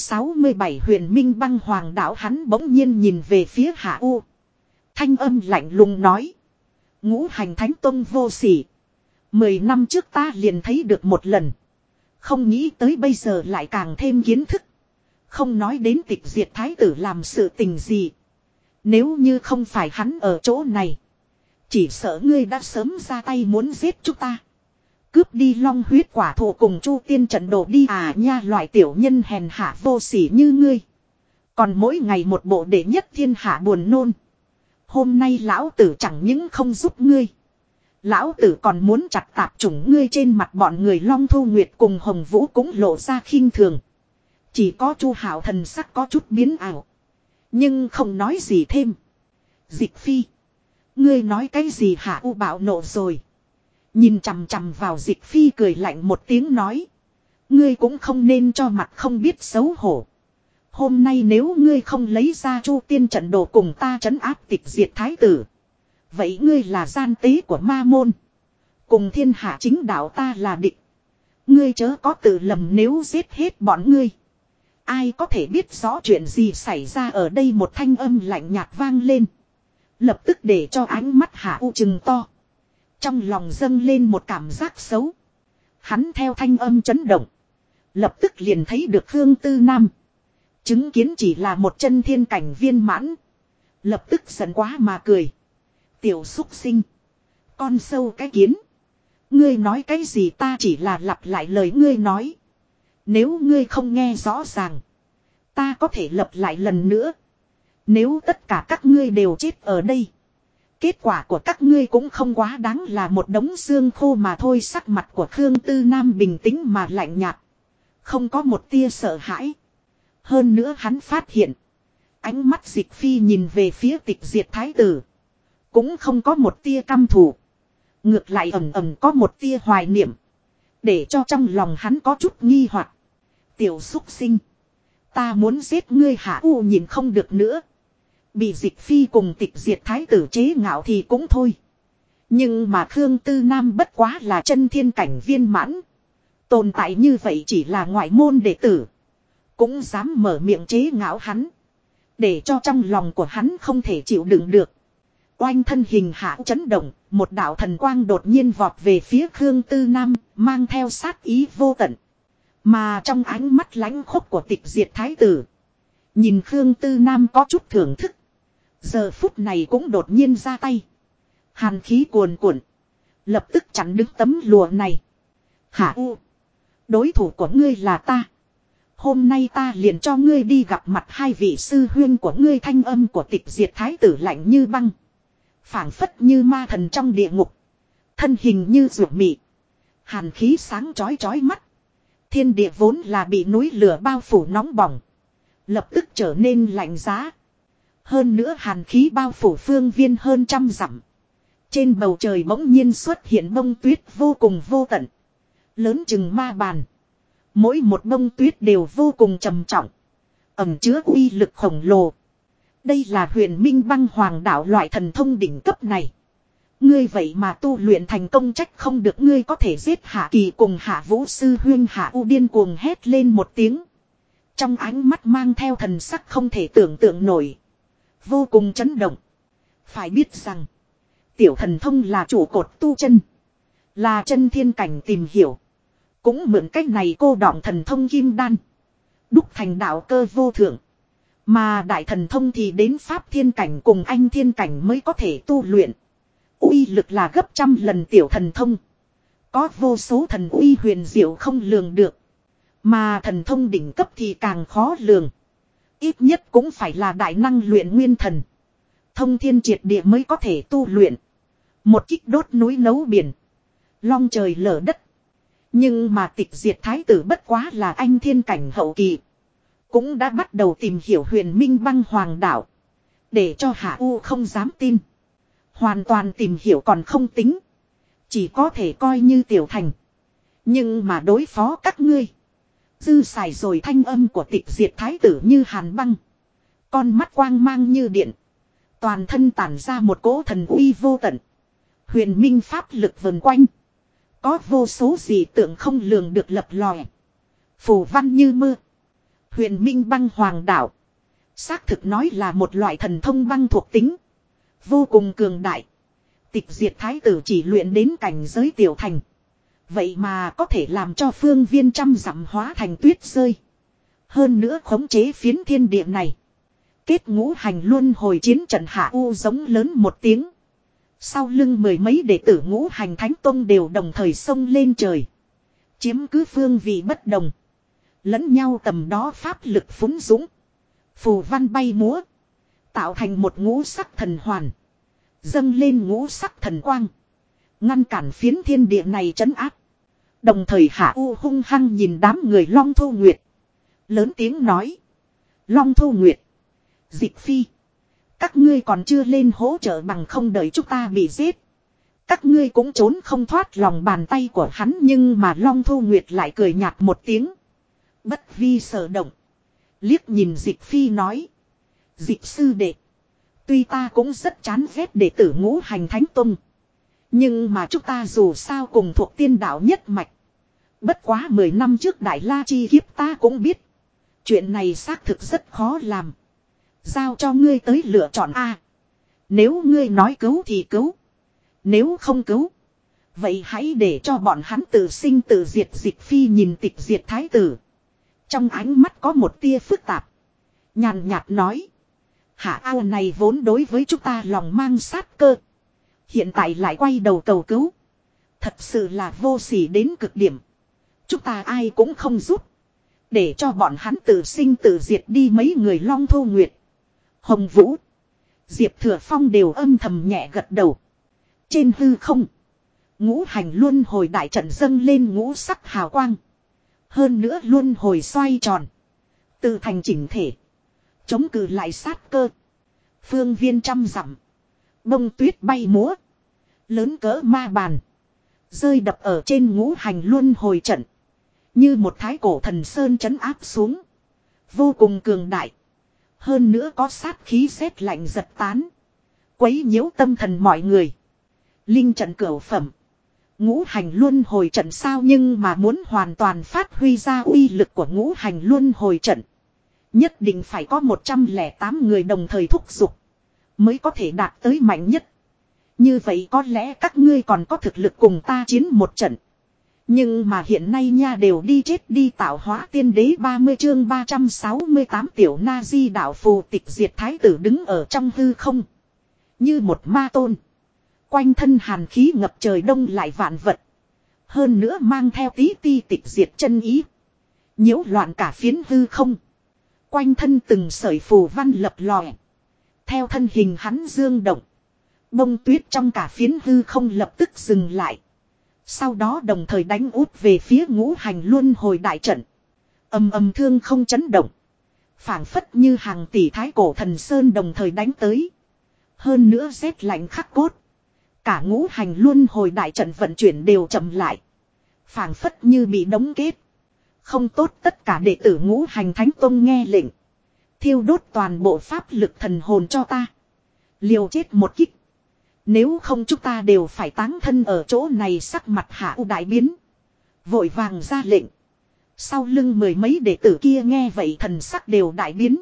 367 huyền minh băng hoàng đảo. Hắn bỗng nhiên nhìn về phía Hạ U. Thanh âm lạnh lùng nói. Ngũ hành thánh tông vô sỉ. 10 năm trước ta liền thấy được một lần. Không nghĩ tới bây giờ lại càng thêm kiến thức. Không nói đến tịch diệt thái tử làm sự tình gì. Nếu như không phải hắn ở chỗ này, chỉ sợ ngươi đã sớm ra tay muốn giết chúng ta. Cướp đi long huyết quả thụ cùng Chu Tiên trận đồ đi à nha, loại tiểu nhân hèn hạ vô sỉ như ngươi. Còn mỗi ngày một bộ đệ nhất thiên hạ buồn nôn. Hôm nay lão tử chẳng những không giúp ngươi. Lão tử còn muốn chặt tạp chủng ngươi trên mặt. Bọn người Long Thu Nguyệt cùng Hồng Vũ cũng lộ ra khinh thường. Chỉ có Chu Hạo thần sắc có chút biến ảo. Nhưng không nói gì thêm. Dịch Phi. Ngươi nói cái gì Hạ U bạo nộ rồi. Nhìn chằm chằm vào Dịch Phi cười lạnh một tiếng nói. Ngươi cũng không nên cho mặt không biết xấu hổ. Hôm nay nếu ngươi không lấy ra Chu Tiên trận đồ cùng ta trấn áp tịch diệt thái tử. Vậy ngươi là gian tế của ma môn. Cùng thiên hạ chính đạo ta là địch. Ngươi chớ có tự lầm, nếu giết hết bọn ngươi. Ai có thể biết rõ chuyện gì xảy ra ở đây. Một thanh âm lạnh nhạt vang lên. Lập tức để cho ánh mắt Hạ U trừng to. Trong lòng dâng lên một cảm giác xấu. Hắn theo thanh âm chấn động. Lập tức liền thấy được Khương Tư Nam. Chứng kiến chỉ là một chân thiên cảnh viên mãn. Lập tức giận quá mà cười. Tiểu xúc sinh. Con sâu cái kiến. Ngươi nói cái gì, ta chỉ là lặp lại lời ngươi nói. Nếu ngươi không nghe rõ ràng, ta có thể lặp lại lần nữa. Nếu tất cả các ngươi đều chết ở đây, kết quả của các ngươi cũng không quá đáng là một đống xương khô mà thôi. Sắc mặt của Khương Tư Nam bình tĩnh mà lạnh nhạt. Không có một tia sợ hãi. Hơn nữa hắn phát hiện. Ánh mắt Dịch Phi nhìn về phía tịch diệt thái tử. Cũng không có một tia căm thù. Ngược lại ầm ầm có một tia hoài niệm. Để cho trong lòng hắn có chút nghi hoặc. Tiểu xúc sinh. Ta muốn giết ngươi Hạ U nhìn không được nữa. Bị Dịch Phi cùng tịch diệt thái tử chế ngạo thì cũng thôi. Nhưng mà Khương Tư Nam bất quá là chân thiên cảnh viên mãn. Tồn tại như vậy chỉ là ngoại môn đệ tử. Cũng dám mở miệng chế ngạo hắn. Để cho trong lòng của hắn không thể chịu đựng được. Oanh, thân hình Hạ chấn động. Một đạo thần quang đột nhiên vọt về phía Khương Tư Nam. Mang theo sát ý vô tận. Mà trong ánh mắt lãnh khốc của tịch diệt thái tử, nhìn Khương Tư Nam có chút thưởng thức. Giờ phút này cũng đột nhiên ra tay. Hàn khí cuồn cuộn. Lập tức chặn đứng tấm lụa này. Hạ U. Đối thủ của ngươi là ta. Hôm nay ta liền cho ngươi đi gặp mặt hai vị sư huyên của ngươi. Thanh âm của tịch diệt thái tử lạnh như băng. Phảng phất như ma thần trong địa ngục. Thân hình như ruột mị. Hàn khí sáng chói chói mắt. Thiên địa vốn là bị núi lửa bao phủ nóng bỏng. Lập tức trở nên lạnh giá. Hơn nữa hàn khí bao phủ phương viên hơn 100 dặm. Trên bầu trời bỗng nhiên xuất hiện bông tuyết vô cùng vô tận. Lớn chừng ma bàn. Mỗi một bông tuyết đều vô cùng trầm trọng. Ẩn chứa uy lực khổng lồ. Đây là huyền minh băng hoàng đảo, loại thần thông đỉnh cấp này. Ngươi vậy mà tu luyện thành công, trách không được ngươi có thể giết Hạ Kỳ cùng Hạ Vũ sư huyên. Hạ U điên cuồng hét lên một tiếng. Trong ánh mắt mang theo thần sắc không thể tưởng tượng nổi. Vô cùng chấn động. Phải biết rằng, tiểu thần thông là trụ cột tu chân. Là chân thiên cảnh tìm hiểu. Cũng mượn cách này cô đọng thần thông kim đan. Đúc thành đạo cơ vô thượng. Mà đại thần thông thì đến pháp thiên cảnh cùng anh thiên cảnh mới có thể tu luyện. Uy lực là gấp trăm lần tiểu thần thông. Có vô số thần uy huyền diệu không lường được. Mà thần thông đỉnh cấp thì càng khó lường. Ít nhất cũng phải là đại năng luyện nguyên thần. Thông thiên triệt địa mới có thể tu luyện. Một kích đốt núi nấu biển. Long trời lở đất. Nhưng mà tịch diệt thái tử bất quá là anh thiên cảnh hậu kỳ. Cũng đã bắt đầu tìm hiểu huyền minh băng hoàng đảo. Để cho Hạ U không dám tin. Hoàn toàn tìm hiểu còn không tính. Chỉ có thể coi như tiểu thành. Nhưng mà đối phó các ngươi. Dư xài rồi thanh âm của tịch diệt thái tử như hàn băng. Con mắt quang mang như điện. Toàn thân tản ra một cỗ thần uy vô tận. Huyền minh pháp lực vần quanh. Có vô số dị tượng không lường được lập lòe. Phù văn như mưa. Huyền minh băng hoàng đảo. Xác thực nói là một loại thần thông băng thuộc tính. Vô cùng cường đại. Tịch diệt thái tử chỉ luyện đến cảnh giới tiểu thành. Vậy mà có thể làm cho phương viên trăm dặm hóa thành tuyết rơi. Hơn nữa khống chế phiến thiên địa này. Kết ngũ hành luân hồi chiến trận Hạ U giống lớn một tiếng. Sau lưng mười mấy đệ tử ngũ hành thánh tông đều đồng thời xông lên trời. Chiếm cứ phương vị bất đồng. Lẫn nhau tầm đó pháp lực phúng dũng. Phù văn bay múa. Tạo thành một ngũ sắc thần hoàn. Dâng lên ngũ sắc thần quang. Ngăn cản phiến thiên địa này trấn áp. Đồng thời Hạ U hung hăng nhìn đám người Long Thu Nguyệt. Lớn tiếng nói. Long Thu Nguyệt. Dịch Phi. Các ngươi còn chưa lên hỗ trợ bằng không đợi chúng ta bị giết. Các ngươi cũng trốn không thoát lòng bàn tay của hắn. Nhưng mà Long Thu Nguyệt lại cười nhạt một tiếng. Bất vi sở động. Liếc nhìn Dịch Phi nói. Dịch sư đệ. Tuy ta cũng rất chán ghét đệ tử ngũ hành thánh tông. Nhưng mà chúng ta dù sao cùng thuộc tiên đạo nhất mạch. Bất quá 10 năm trước Đại La Chi kiếp ta cũng biết. Chuyện này xác thực rất khó làm. Giao cho ngươi tới lựa chọn A. Nếu ngươi nói cứu thì cứu. Nếu không cứu. Vậy hãy để cho bọn hắn tự sinh tự diệt. Dịch Phi nhìn tịch diệt thái tử. Trong ánh mắt có một tia phức tạp. Nhàn nhạt nói. Hạ ao này vốn đối với chúng ta lòng mang sát cơ. Hiện tại lại quay đầu cầu cứu. Thật sự là vô sỉ đến cực điểm. Chúng ta ai cũng không giúp. Để cho bọn hắn tự sinh tự diệt đi. Mấy người Long Thu Nguyệt, Hồng Vũ, Diệp Thừa Phong đều âm thầm nhẹ gật đầu. Trên hư không, ngũ hành luân hồi đại trận dâng lên ngũ sắc hào quang. Hơn nữa luân hồi xoay tròn. Tự thành chỉnh thể. Chống cự lại sát cơ. Phương viên trăm dặm. Bông tuyết bay múa. Lớn cỡ ma bàn. Rơi đập ở trên ngũ hành luân hồi trận. Như một thái cổ thần sơn trấn áp xuống. Vô cùng cường đại. Hơn nữa có sát khí rét lạnh giật tán. Quấy nhiễu tâm thần mọi người. Linh trận cửu phẩm. Ngũ hành luân hồi trận sao nhưng mà muốn hoàn toàn phát huy ra uy lực của ngũ hành luân hồi trận. Nhất định phải có 108 người đồng thời thúc giục. Mới có thể đạt tới mạnh nhất. Như vậy có lẽ các ngươi còn có thực lực cùng ta chiến một trận. Nhưng mà hiện nay nha đều đi chết đi tạo hóa tiên đế 30 chương 368 tiểu na di đạo phù tịch diệt thái tử đứng ở trong hư không. Như một ma tôn. Quanh thân hàn khí ngập trời đông lại vạn vật. Hơn nữa mang theo tí ti tịch diệt chân ý. Nhiễu loạn cả phiến hư không. Quanh thân từng sợi phù văn lập lòe. Theo thân hình hắn dương động. Bông tuyết trong cả phiến hư không lập tức dừng lại. Sau đó đồng thời đánh út về phía ngũ hành luân hồi đại trận. Ầm ầm thương không chấn động. Phảng phất như hàng tỷ thái cổ thần sơn đồng thời đánh tới. Hơn nữa rét lạnh khắc cốt. Cả ngũ hành luân hồi đại trận vận chuyển đều chậm lại. Phảng phất như bị đóng kết. Không tốt tất cả đệ tử ngũ hành thánh tông nghe lệnh. Thiêu đốt toàn bộ pháp lực thần hồn cho ta. Liều chết một kích. Nếu không chúng ta đều phải táng thân ở chỗ này. Sắc mặt Hạ U đại biến. Vội vàng ra lệnh. Sau lưng mười mấy đệ tử kia nghe vậy thần sắc đều đại biến.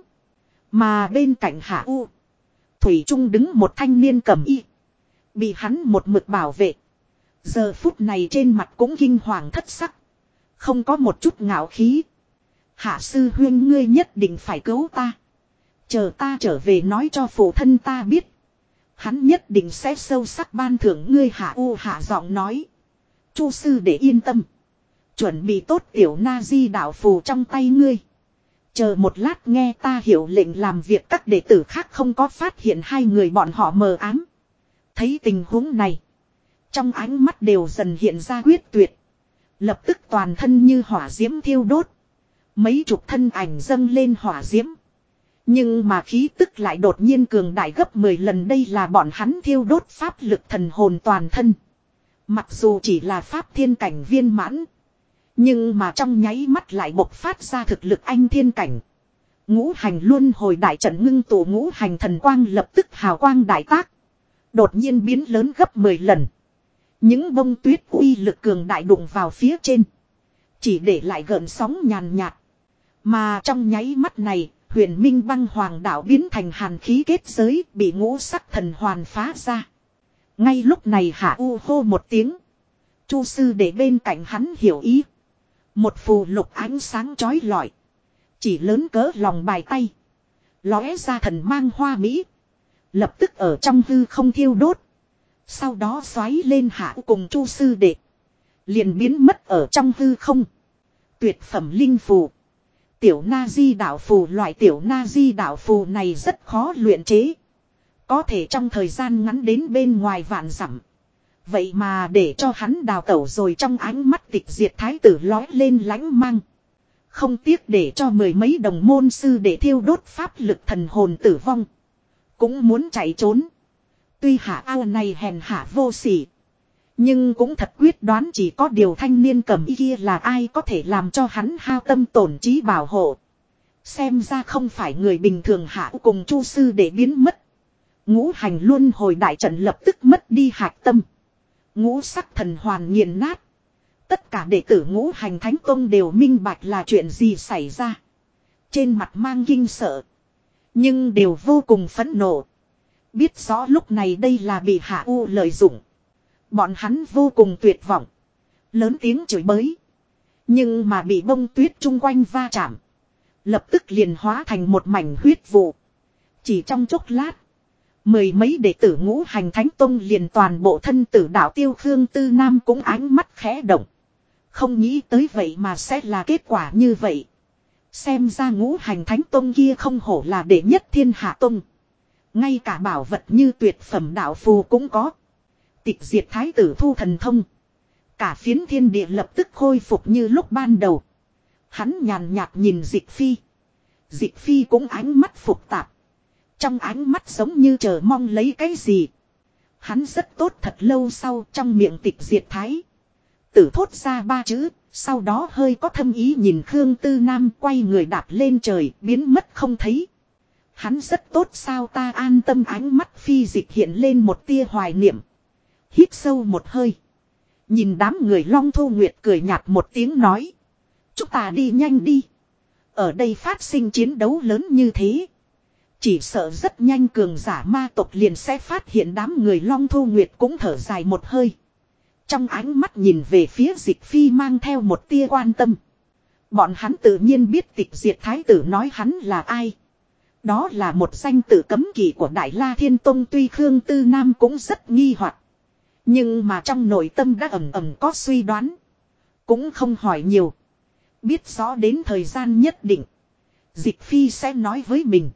Mà bên cạnh Hạ U, Thủy Trung đứng một thanh niên cầm y. Bị hắn một mực bảo vệ. Giờ phút này trên mặt cũng kinh hoàng thất sắc. Không có một chút ngạo khí. Hạ sư huyên ngươi nhất định phải cứu ta. Chờ ta trở về nói cho phụ thân ta biết. Hắn nhất định sẽ sâu sắc ban thưởng ngươi. Hạ giọng nói. Chu sư để yên tâm. Chuẩn bị tốt tiểu na di đạo phù trong tay ngươi. Chờ một lát nghe ta hiệu lệnh làm việc, các đệ tử khác không có phát hiện hai người bọn họ mờ ám. Thấy tình huống này. Trong ánh mắt đều dần hiện ra quyết tuyệt. Lập tức toàn thân như hỏa diễm thiêu đốt. Mấy chục thân ảnh dâng lên hỏa diễm. Nhưng mà khí tức lại đột nhiên cường đại gấp 10 lần, đây là bọn hắn thiêu đốt pháp lực thần hồn toàn thân. Mặc dù chỉ là pháp thiên cảnh viên mãn. Nhưng mà trong nháy mắt lại bộc phát ra thực lực anh thiên cảnh. Ngũ hành luân hồi đại trận ngưng tụ ngũ hành thần quang lập tức hào quang đại tác. Đột nhiên biến lớn gấp 10 lần. Những bông tuyết uy lực cường đại đụng vào phía trên. Chỉ để lại gợn sóng nhàn nhạt. Mà trong nháy mắt này, huyền minh băng hoàng đảo biến thành hàn khí kết giới, bị ngũ sắc thần hoàn phá ra. Ngay lúc này Hạ U hô một tiếng. Chu sư để bên cạnh hắn hiểu ý. Một phù lục ánh sáng chói lọi. Chỉ lớn cỡ lòng bàn tay. Lóe ra thần mang hoa mỹ. Lập tức ở trong hư không thiêu đốt. Sau đó xoáy lên Hạ cùng Chu sư đệ. Liền biến mất ở trong hư không. Tuyệt phẩm linh phù. Tiểu na di đạo phù, loại tiểu na di đạo phù này rất khó luyện chế. Có thể trong thời gian ngắn đến bên ngoài vạn dặm. Vậy mà để cho hắn đào tẩu rồi, trong ánh mắt Tịch Diệt thái tử lói lên lãnh mang. Không tiếc để cho mười mấy đồng môn sư để thiêu đốt pháp lực thần hồn tử vong. Cũng muốn chạy trốn. Tuy Hạ Ao này hèn hạ vô sỉ. Nhưng cũng thật quyết đoán, chỉ có điều thanh niên cầm y kia là ai có thể làm cho hắn hao tâm tổn trí bảo hộ. Xem ra không phải người bình thường. Hạ cùng Chu sư để biến mất. Ngũ hành luân hồi đại trận lập tức mất đi hạch tâm. Ngũ sắc thần hoàn nghiền nát. Tất cả đệ tử Ngũ Hành Thánh Tông đều minh bạch là chuyện gì xảy ra. Trên mặt mang kinh sợ. Nhưng đều vô cùng phẫn nộ. Biết rõ lúc này đây là bị Hạ U lợi dụng. Bọn hắn vô cùng tuyệt vọng. Lớn tiếng chửi bới. Nhưng mà bị bông tuyết chung quanh va chạm. Lập tức liền hóa thành một mảnh huyết vụ. Chỉ trong chốc lát. Mười mấy đệ tử Ngũ Hành Thánh Tông liền toàn bộ thân tử đạo tiêu. Khương Tư Nam cũng ánh mắt khẽ động. Không nghĩ tới vậy mà sẽ là kết quả như vậy. Xem ra Ngũ Hành Thánh Tông kia không hổ là đệ nhất thiên hạ tông. Ngay cả bảo vật như tuyệt phẩm đạo phù cũng có. Tịch Diệt thái tử thu thần thông. Cả phiến thiên địa lập tức khôi phục như lúc ban đầu. Hắn nhàn nhạt nhìn Dịch Phi. Dịch Phi cũng ánh mắt phục tạp. Trong ánh mắt giống như chờ mong lấy cái gì. Hắn rất tốt, thật lâu sau trong miệng Tịch Diệt thái tử thốt ra ba chữ. Sau đó hơi có thâm ý nhìn Khương Tư Nam, quay người đạp lên trời, biến mất không thấy. Hắn rất tốt sao? Ta an tâm. Ánh mắt Phi Dịch hiện lên một tia hoài niệm. Hít sâu một hơi. Nhìn đám người Long Thu Nguyệt cười nhạt một tiếng nói. Chúng ta đi nhanh đi. Ở đây phát sinh chiến đấu lớn như thế. Chỉ sợ rất nhanh cường giả ma tộc liền sẽ phát hiện. Đám người Long Thu Nguyệt cũng thở dài một hơi. Trong ánh mắt nhìn về phía Dịch Phi mang theo một tia quan tâm. Bọn hắn tự nhiên biết Tịch Diệt thái tử nói hắn là ai. Đó là một danh tử cấm kỵ của Đại La Thiên Tông. Tuy Khương Tư Nam cũng rất nghi hoặc, nhưng mà trong nội tâm đã ầm ầm có suy đoán. Cũng không hỏi nhiều. Biết rõ đến thời gian nhất định Dịch Phi sẽ nói với mình.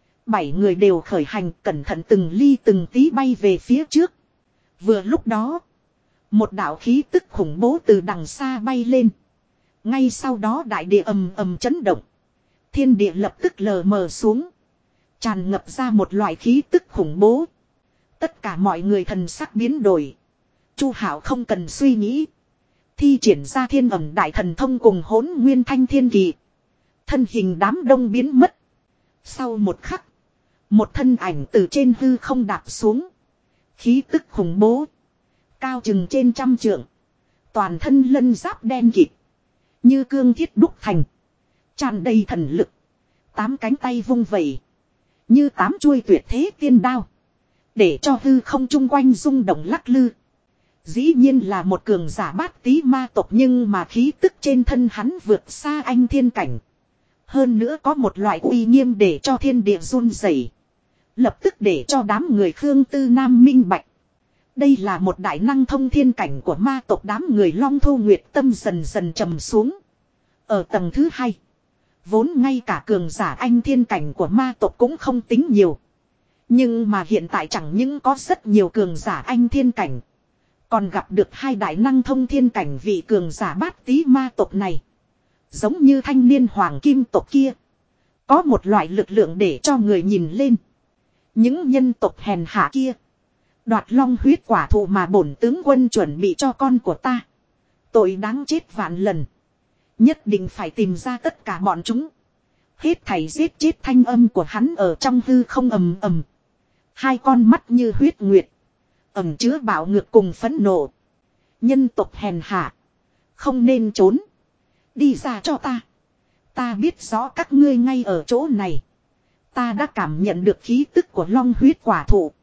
7 người đều khởi hành, cẩn thận từng ly từng tí bay về phía trước. Vừa lúc đó một đạo khí tức khủng bố từ đằng xa bay lên. Ngay sau đó đại địa ầm ầm chấn động. Thiên địa lập tức lờ mờ xuống. Tràn ngập ra một loại khí tức khủng bố. Tất cả mọi người thần sắc biến đổi. Chu Hạo không cần suy nghĩ. Thi triển ra Thiên Ẩm Đại Thần Thông cùng Hỗn Nguyên Thanh Thiên Kỳ. Thân hình đám đông biến mất. Sau một khắc, một thân ảnh từ trên hư không đạp xuống. Khí tức khủng bố. Cao chừng trên 100 trượng. Toàn thân lân giáp đen kịt. Như cương thiết đúc thành. Tràn đầy thần lực. 8 cánh tay vung vẩy. Như 8 chuôi tuyệt thế tiên đao. Để cho hư không chung quanh rung động lắc lư. Dĩ nhiên là một cường giả bát tí ma tộc, nhưng mà khí tức trên thân hắn vượt xa anh thiên cảnh. Hơn nữa có một loại uy nghiêm để cho thiên địa run rẩy, lập tức để cho đám người Khương Tư Nam minh bạch. Đây là một đại năng thông thiên cảnh của ma tộc. Đám người Long Thu Nguyệt tâm dần dần trầm xuống. Ở tầng thứ hai, vốn ngay cả cường giả anh thiên cảnh của ma tộc cũng không tính nhiều. Nhưng mà hiện tại chẳng những có rất nhiều cường giả anh thiên cảnh, còn gặp được hai đại năng thông thiên cảnh vị cường giả bát tí ma tộc này. Giống như thanh niên hoàng kim tộc kia, có một loại lực lượng để cho người nhìn lên. Những nhân tộc hèn hạ kia, đoạt long huyết quả thụ mà bổn tướng quân chuẩn bị cho con của ta, tội đáng chết vạn lần. Nhất định phải tìm ra tất cả bọn chúng. Hết thảy giết chết thanh âm của hắn ở trong hư không ầm ầm. Hai con mắt như huyết nguyệt, ẩn chứa bạo ngược cùng phẫn nộ. Nhân tộc hèn hạ, không nên trốn. Đi ra cho ta. Ta biết rõ các ngươi ngay ở chỗ này. Ta đã cảm nhận được khí tức của long huyết quả thụ.